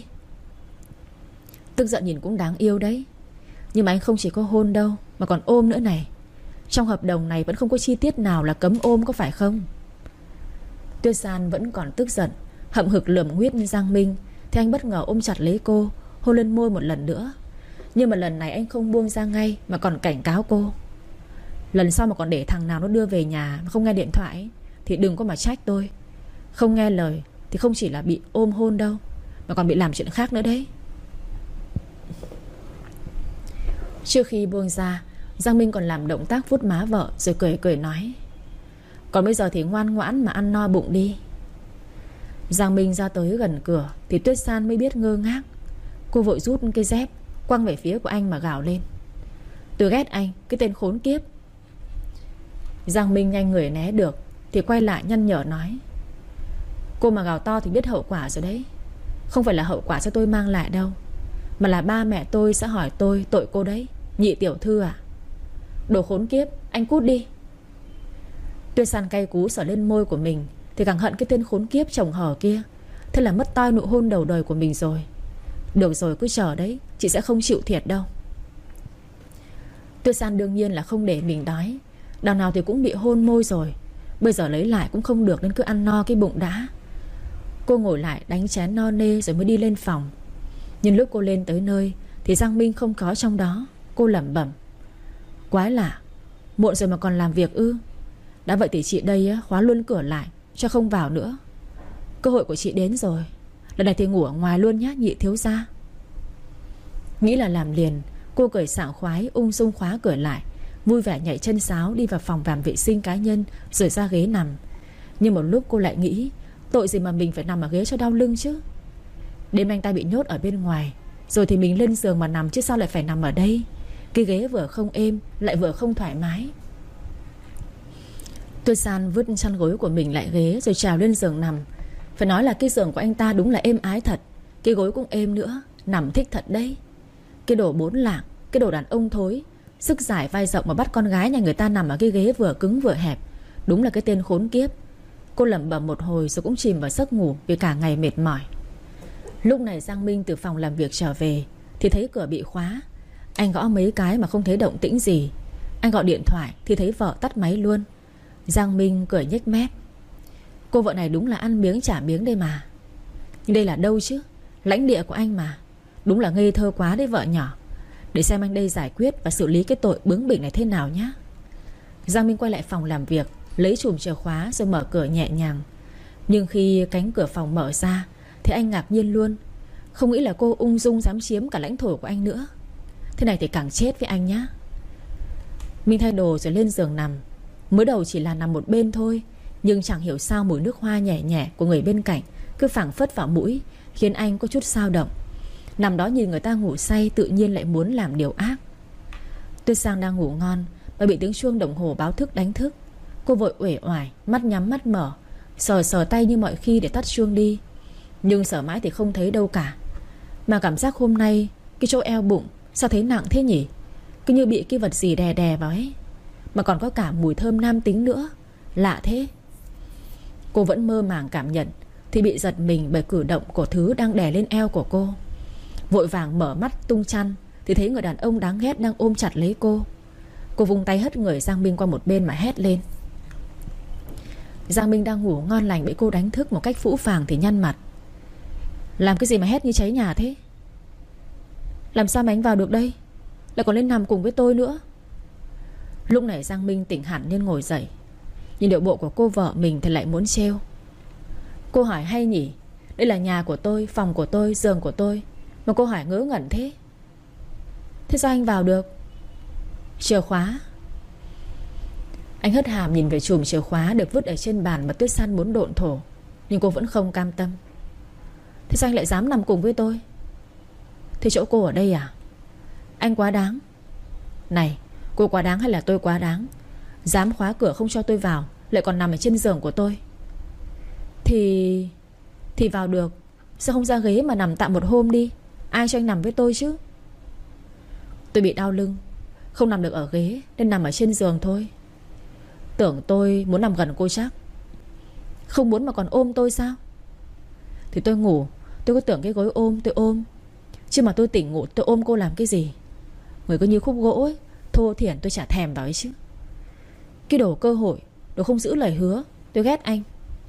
A: Tức giận nhìn cũng đáng yêu đấy. Nhưng mà anh không chỉ có hôn đâu, mà còn ôm nữa này. Trong hợp đồng này vẫn không có chi tiết nào là cấm ôm, có phải không? Tuyết San vẫn còn tức giận, hậm hực lườm nguyết Giang Minh. Thì anh bất ngờ ôm chặt lấy cô, hôn lên môi một lần nữa. Nhưng mà lần này anh không buông ra ngay, mà còn cảnh cáo cô: lần sau mà còn để thằng nào nó đưa về nhà mà không nghe điện thoại thì đừng có mà trách tôi. Không nghe lời thì không chỉ là bị ôm hôn đâu, mà còn bị làm chuyện khác nữa đấy. Trước khi buông ra, Giang Minh còn làm động tác vuốt má vợ, rồi cười cười nói: còn bây giờ thì ngoan ngoãn mà ăn no bụng đi. Giang Minh ra tới gần cửa thì Tuyết San mới biết ngơ ngác. Cô vội rút cây dép quăng về phía của anh mà gào lên: tôi ghét anh, cái tên khốn kiếp. Giang Minh nhanh người né được thì quay lại nhăn nhở nói: cô mà gào to thì biết hậu quả rồi đấy. Không phải là hậu quả cho tôi mang lại đâu, mà là ba mẹ tôi sẽ hỏi tôi tội cô đấy. Nhị tiểu thư à? Đồ khốn kiếp, anh cút đi. Tuyết San cay cú sờ lên môi của mình thì càng hận cái tên khốn kiếp chồng hở kia. Thế là mất toi nụ hôn đầu đời của mình rồi. Được rồi, cứ chờ đấy, chị sẽ không chịu thiệt đâu. Tuyết San đương nhiên là không để mình đói. Đằng nào thì cũng bị hôn môi rồi, bây giờ lấy lại cũng không được, nên cứ ăn no cái bụng đã. Cô ngồi lại đánh chén no nê rồi mới đi lên phòng. Nhưng lúc cô lên tới nơi thì Giang Minh không có trong đó. Cô lẩm bẩm: quái lạ, muộn rồi mà còn làm việc ư? Đã vậy thì chị đây á, khóa luôn cửa lại cho không vào nữa. Cơ hội của chị đến rồi. Lần này thì ngủ ở ngoài luôn nhá nhị thiếu gia. Nghĩ là làm liền, cô cười sảng khoái ung dung khóa cửa lại, vui vẻ nhảy chân sáo đi vào phòng làm vệ sinh cá nhân, rồi ra ghế nằm. Nhưng một lúc cô lại nghĩ, tội gì mà mình phải nằm ở ghế cho đau lưng chứ. Đêm anh ta bị nhốt ở bên ngoài, rồi thì mình lên giường mà nằm chứ sao lại phải nằm ở đây. Cái ghế vừa không êm lại vừa không thoải mái. Tuyết San vứt chăn gối của mình lại ghế rồi trèo lên giường nằm. Phải nói là cái giường của anh ta đúng là êm ái thật. Cái gối cũng êm nữa, nằm thích thật đấy. Cái đồ bốn lạng, cái đồ đàn ông thối, sức giải vai rộng mà bắt con gái nhà người ta nằm ở cái ghế vừa cứng vừa hẹp. Đúng là cái tên khốn kiếp. Cô lẩm bẩm một hồi rồi cũng chìm vào giấc ngủ vì cả ngày mệt mỏi. Lúc này Giang Minh từ phòng làm việc trở về thì thấy cửa bị khóa. Anh gõ mấy cái mà không thấy động tĩnh gì. Anh gọi điện thoại thì thấy vợ tắt máy luôn. Giang Minh cười nhếch mép. Cô vợ này đúng là ăn miếng trả miếng đây mà. Nhưng đây là đâu chứ? Lãnh địa của anh mà. Đúng là ngây thơ quá đấy vợ nhỏ. Để xem anh đây giải quyết và xử lý cái tội bướng bỉnh này thế nào nhá. Giang Minh quay lại phòng làm việc, lấy chùm chìa khóa rồi mở cửa nhẹ nhàng. Nhưng khi cánh cửa phòng mở ra thì anh ngạc nhiên luôn. Không nghĩ là cô ung dung dám chiếm cả lãnh thổ của anh nữa. Thế này thì càng chết với anh nhá. Minh thay đồ rồi lên giường nằm. Mới đầu chỉ là nằm một bên thôi, nhưng chẳng hiểu sao mùi nước hoa nhẹ nhẹ của người bên cạnh cứ phảng phất vào mũi, khiến anh có chút xao động. Nằm đó nhìn người ta ngủ say, tự nhiên lại muốn làm điều ác. Tuyết Sang đang ngủ ngon mà bị tiếng chuông đồng hồ báo thức đánh thức. Cô vội uể oải, mắt nhắm mắt mở, sờ sờ tay như mọi khi để tắt chuông đi. Nhưng sờ mãi thì không thấy đâu cả. Mà cảm giác hôm nay cái chỗ eo bụng sao thấy nặng thế nhỉ? Cứ như bị cái vật gì đè đè vào ấy. Mà còn có cả mùi thơm nam tính nữa. Lạ thế. Cô vẫn mơ màng cảm nhận thì bị giật mình bởi cử động của thứ đang đè lên eo của cô. Vội vàng mở mắt tung chăn thì thấy người đàn ông đáng ghét đang ôm chặt lấy cô. Cô vung tay hất người Giang Minh qua một bên mà hét lên. Giang Minh đang ngủ ngon lành bị cô đánh thức một cách phũ phàng thì nhăn mặt. Làm cái gì mà hét như cháy nhà thế? Làm sao mà anh vào được đây? Lại còn lên nằm cùng với tôi nữa. Lúc này Giang Minh tỉnh hẳn nên ngồi dậy. Nhìn điệu bộ của cô vợ mình thì lại muốn trêu. Cô hỏi hay nhỉ? Đây là nhà của tôi, phòng của tôi, giường của tôi, mà cô hỏi ngớ ngẩn thế. Thế sao anh vào được? Chìa khóa. Anh hất hàm nhìn về chùm chìa khóa được vứt ở trên bàn mà Tuyết San muốn độn thổ. Nhưng cô vẫn không cam tâm. Thế sao anh lại dám nằm cùng với tôi? Thế chỗ cô ở đây à? Anh quá đáng. Này, cô quá đáng hay là tôi quá đáng? Dám khóa cửa không cho tôi vào, lại còn nằm ở trên giường của tôi. Thì... Thì vào được. Sao không ra ghế mà nằm tạm một hôm đi? Ai cho anh nằm với tôi chứ? Tôi bị đau lưng, không nằm được ở ghế nên nằm ở trên giường thôi. Tưởng tôi muốn nằm gần cô chắc. Không muốn mà còn ôm tôi sao? Thì tôi ngủ, tôi có tưởng cái gối ôm tôi ôm. Chứ mà tôi tỉnh ngủ tôi ôm cô làm cái gì? Người cứ như khúc gỗ ấy, thô thiển tôi chả thèm vào ấy chứ. Cái đồ cơ hội, đồ không giữ lời hứa, tôi ghét anh.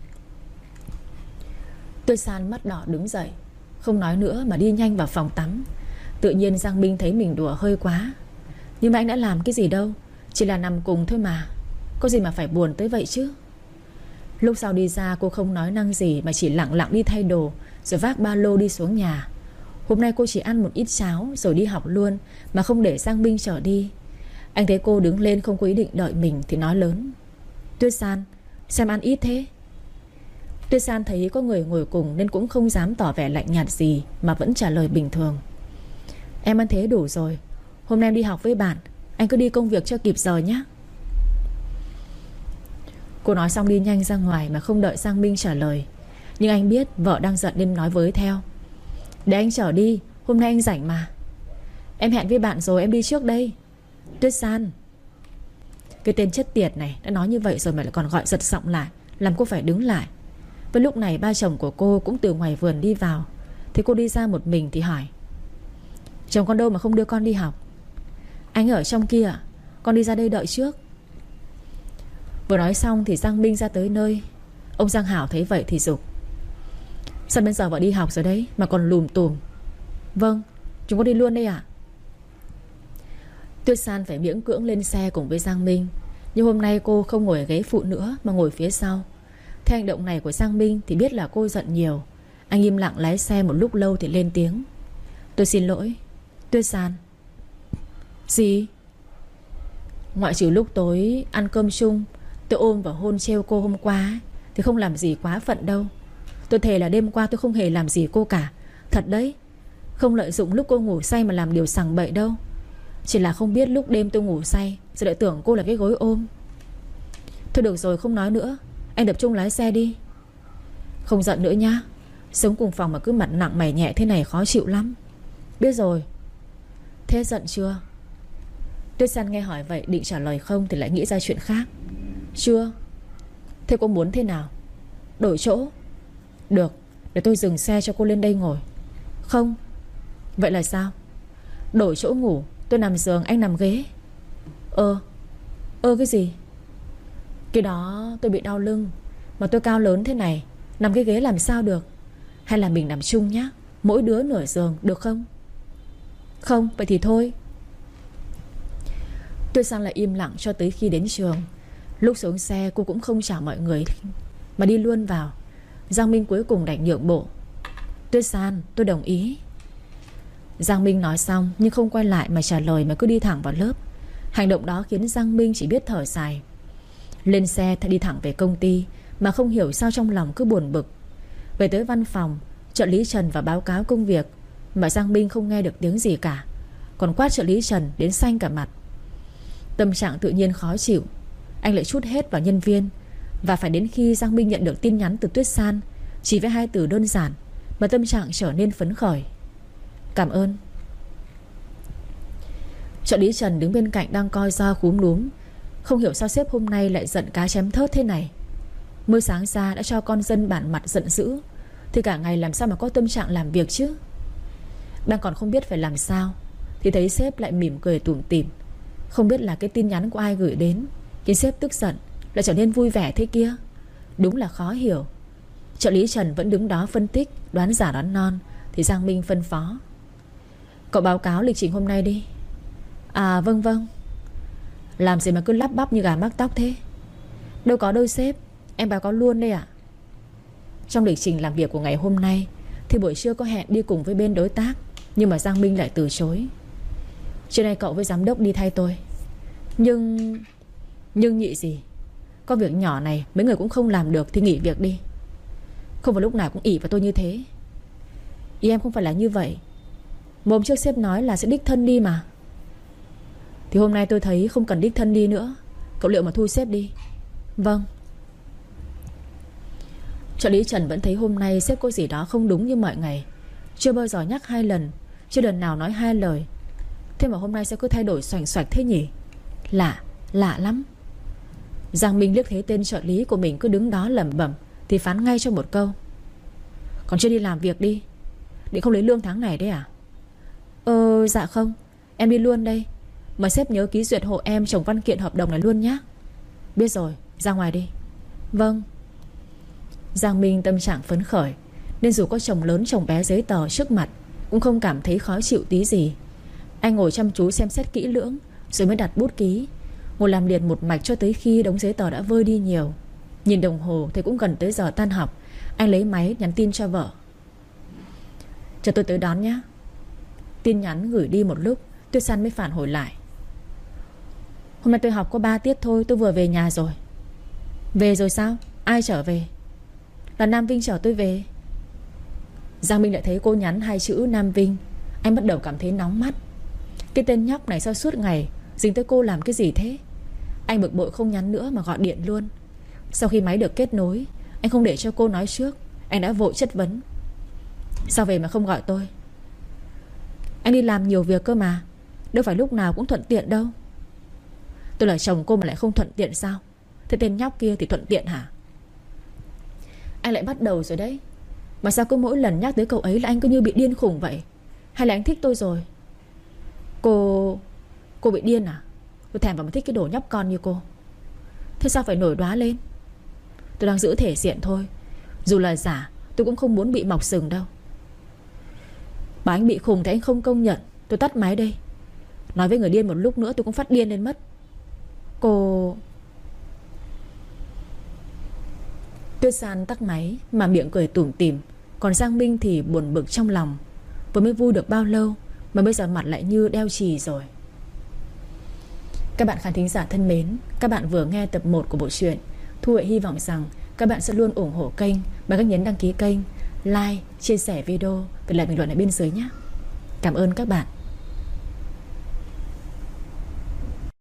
A: Tuyết San mắt đỏ đứng dậy, không nói nữa mà đi nhanh vào phòng tắm. Tự nhiên Giang Minh thấy mình đùa hơi quá. Nhưng mà anh đã làm cái gì đâu, chỉ là nằm cùng thôi mà. Có gì mà phải buồn tới vậy chứ. Lúc sau đi ra cô không nói năng gì, mà chỉ lặng lặng đi thay đồ, rồi vác ba lô đi xuống nhà. Hôm nay cô chỉ ăn một ít cháo rồi đi học luôn, mà không để Giang Minh chở đi. Anh thấy cô đứng lên không có ý định đợi mình thì nói lớn. Tuyết San, xem ăn ít thế. Tuyết San thấy có người ngồi cùng nên cũng không dám tỏ vẻ lạnh nhạt gì, mà vẫn trả lời bình thường. Em ăn thế đủ rồi. Hôm nay em đi học với bạn, anh cứ đi công việc cho kịp giờ nhé. Cô nói xong đi nhanh ra ngoài mà không đợi Giang Minh trả lời. Nhưng anh biết vợ đang giận nên nói với theo. Để anh chở đi, hôm nay anh rảnh mà. Em hẹn với bạn rồi, em đi trước đây. Tuyết San. Cái tên chết tiệt này đã nói như vậy rồi mà lại còn gọi giật giọng lại, làm cô phải đứng lại. Với lúc này ba chồng của cô cũng từ ngoài vườn đi vào. Thì cô đi ra một mình thì hỏi. Chồng con đâu mà không đưa con đi học? Anh ở trong kia à? Con đi ra đây đợi trước. Vừa nói xong thì Giang Minh ra tới nơi. Ông Giang Hảo thấy vậy thì giục. Sao bây giờ vợ đi học rồi đấy mà còn lùm tùm? Vâng, chúng con đi luôn đây ạ. Tuyết San phải miễn cưỡng lên xe cùng với Giang Minh. Nhưng hôm nay cô không ngồi ở ghế phụ nữa mà ngồi phía sau. Theo hành động này của Giang Minh thì biết là cô giận nhiều. Anh im lặng lái xe một lúc lâu thì lên tiếng: Tôi xin lỗi Tuyết San. Gì? Ngoại trừ lúc tối ăn cơm chung tôi ôm và hôn trêu cô hôm qua thì không làm gì quá phận đâu. Tôi thề là đêm qua tôi không hề làm gì cô cả. Thật đấy. Không lợi dụng lúc cô ngủ say mà làm điều sằng bậy đâu. Chỉ là không biết lúc đêm tôi ngủ say rồi lại tưởng cô là cái gối ôm. Thôi được rồi, không nói nữa. Anh tập trung lái xe đi. Không giận nữa nhá. Sống cùng phòng mà cứ mặt nặng mày nhẹ thế này khó chịu lắm. Biết rồi. Thế giận chưa? Tuyết San nghe hỏi vậy định trả lời không thì lại nghĩ ra chuyện khác. Chưa. Thế cô muốn thế nào? Đổi chỗ? Được, để tôi dừng xe cho cô lên đây ngồi. Không. Vậy là sao? Đổi chỗ ngủ, tôi nằm giường anh nằm ghế. Ơ Ơ cái gì? Cái đó tôi bị đau lưng. Mà tôi cao lớn thế này, nằm cái ghế làm sao được? Hay là mình nằm chung nhá, mỗi đứa nửa giường, được không? Không, vậy thì thôi. Tuyết San lại im lặng cho tới khi đến trường. Lúc xuống xe cô cũng không chào mọi người mà đi luôn vào. Giang Minh cuối cùng đành nhượng bộ. Tuyết San, tôi đồng ý. Giang Minh nói xong nhưng không quay lại mà trả lời mà cứ đi thẳng vào lớp. Hành động đó khiến Giang Minh chỉ biết thở dài. Lên xe thì đi thẳng về công ty mà không hiểu sao trong lòng cứ buồn bực. Về tới văn phòng, trợ lý Trần vào báo cáo công việc mà Giang Minh không nghe được tiếng gì cả, còn quát trợ lý Trần đến xanh cả mặt. Tâm trạng tự nhiên khó chịu. Anh lại trút hết vào nhân viên. Và phải đến khi Giang Minh nhận được tin nhắn từ Tuyết San chỉ với hai từ đơn giản mà tâm trạng trở nên phấn khởi: cảm ơn. Trợ lý Trần đứng bên cạnh đang coi do cúm núm. Không hiểu sao sếp hôm nay lại giận cá chém thớt thế này. Mới sáng ra đã cho con dân bản mặt giận dữ thì cả ngày làm sao mà có tâm trạng làm việc chứ. Đang còn không biết phải làm sao thì thấy sếp lại mỉm cười tủm tỉm. Không biết là cái tin nhắn của ai gửi đến khiến sếp tức giận lại trở nên vui vẻ thế kia. Đúng là khó hiểu. Trợ lý Trần vẫn đứng đó phân tích, đoán giả đoán non thì Giang Minh phân phó: cậu báo cáo lịch trình hôm nay đi. À vâng vâng. Làm gì mà cứ lắp bắp như gà mắc tóc thế? Đâu có đâu sếp, em báo cáo luôn đây ạ. Trong lịch trình làm việc của ngày hôm nay thì buổi trưa có hẹn đi cùng với bên đối tác, nhưng mà Giang Minh lại từ chối. Trưa nay cậu với giám đốc đi thay tôi. Nhưng... Nhưng nhị gì? Có việc nhỏ này mấy người cũng không làm được thì nghỉ việc đi. Không phải lúc nào cũng ỷ vào tôi như thế. Ý em không phải là như vậy. Mà hôm trước sếp nói là sẽ đích thân đi mà. Thì hôm nay tôi thấy không cần đích thân đi nữa. Cậu liệu mà thu xếp đi. Vâng. Trợ lý Trần vẫn thấy hôm nay sếp có gì đó không đúng như mọi ngày. Chưa bao giờ nhắc hai lần, chưa lần nào nói hai lời. Thế mà hôm nay sao cứ thay đổi xoành xoạch thế nhỉ? Lạ, lạ lắm. Giang Minh liếc thấy tên trợ lý của mình cứ đứng đó lẩm bẩm thì phán ngay cho một câu: còn chưa đi làm việc đi. Định không lấy lương tháng này đấy à? Ờ dạ không, em đi luôn đây. Mà sếp nhớ ký duyệt hộ em chồng văn kiện hợp đồng này luôn nhé. Biết rồi, ra ngoài đi. Vâng. Giang Minh tâm trạng phấn khởi nên dù có chồng lớn chồng bé giấy tờ trước mặt cũng không cảm thấy khó chịu tí gì. Anh ngồi chăm chú xem xét kỹ lưỡng rồi mới đặt bút ký, ngồi làm liền một mạch cho tới khi đống giấy tờ đã vơi đi nhiều. Nhìn đồng hồ thì cũng gần tới giờ tan học. Anh lấy máy nhắn tin cho vợ: chờ tôi tới đón nhé. Tin nhắn gửi đi một lúc Tuyết San mới phản hồi lại: hôm nay tôi học có ba tiết thôi, tôi vừa về nhà rồi. Về rồi sao? Ai chở về? Là Nam Vinh chở tôi về. Giang Minh lại thấy cô nhắn hai chữ Nam Vinh. Anh bắt đầu cảm thấy nóng mắt. Cái tên nhóc này sao suốt ngày dính tới cô làm cái gì thế? Anh bực bội không nhắn nữa mà gọi điện luôn. Sau khi máy được kết nối, anh không để cho cô nói trước, anh đã vội chất vấn: sao về mà không gọi tôi? Anh đi làm nhiều việc cơ mà, đâu phải lúc nào cũng thuận tiện đâu. Tôi là chồng cô mà lại không thuận tiện sao? Thế tên nhóc kia thì thuận tiện hả? Anh lại bắt đầu rồi đấy. Mà sao cứ mỗi lần nhắc tới cậu ấy là anh cứ như bị điên khùng vậy? Hay là anh thích tôi rồi? Cô... Cô bị điên à? Tôi thèm vào mà thích cái đồ nhóc con như cô. Thế sao phải nổi đoá lên? Tôi đang giữ thể diện thôi. Dù là giả tôi cũng không muốn bị mọc sừng đâu. Bảo anh bị khùng thì anh không công nhận. Tôi tắt máy đây. Nói với người điên một lúc nữa tôi cũng phát điên lên mất. Cô... Tuyết San tắt máy mà miệng cười tủm tỉm, còn Giang Minh thì buồn bực trong lòng. Vừa mới vui được bao lâu mà bây giờ mặt lại như đeo chì rồi. Các bạn khán thính giả thân mến, các bạn vừa nghe tập một của bộ truyện. Thu Huệ hy vọng rằng các bạn sẽ luôn ủng hộ kênh bằng cách nhấn đăng ký kênh, like, chia sẻ video và lại bình luận ở bên dưới nhé. Cảm ơn các bạn.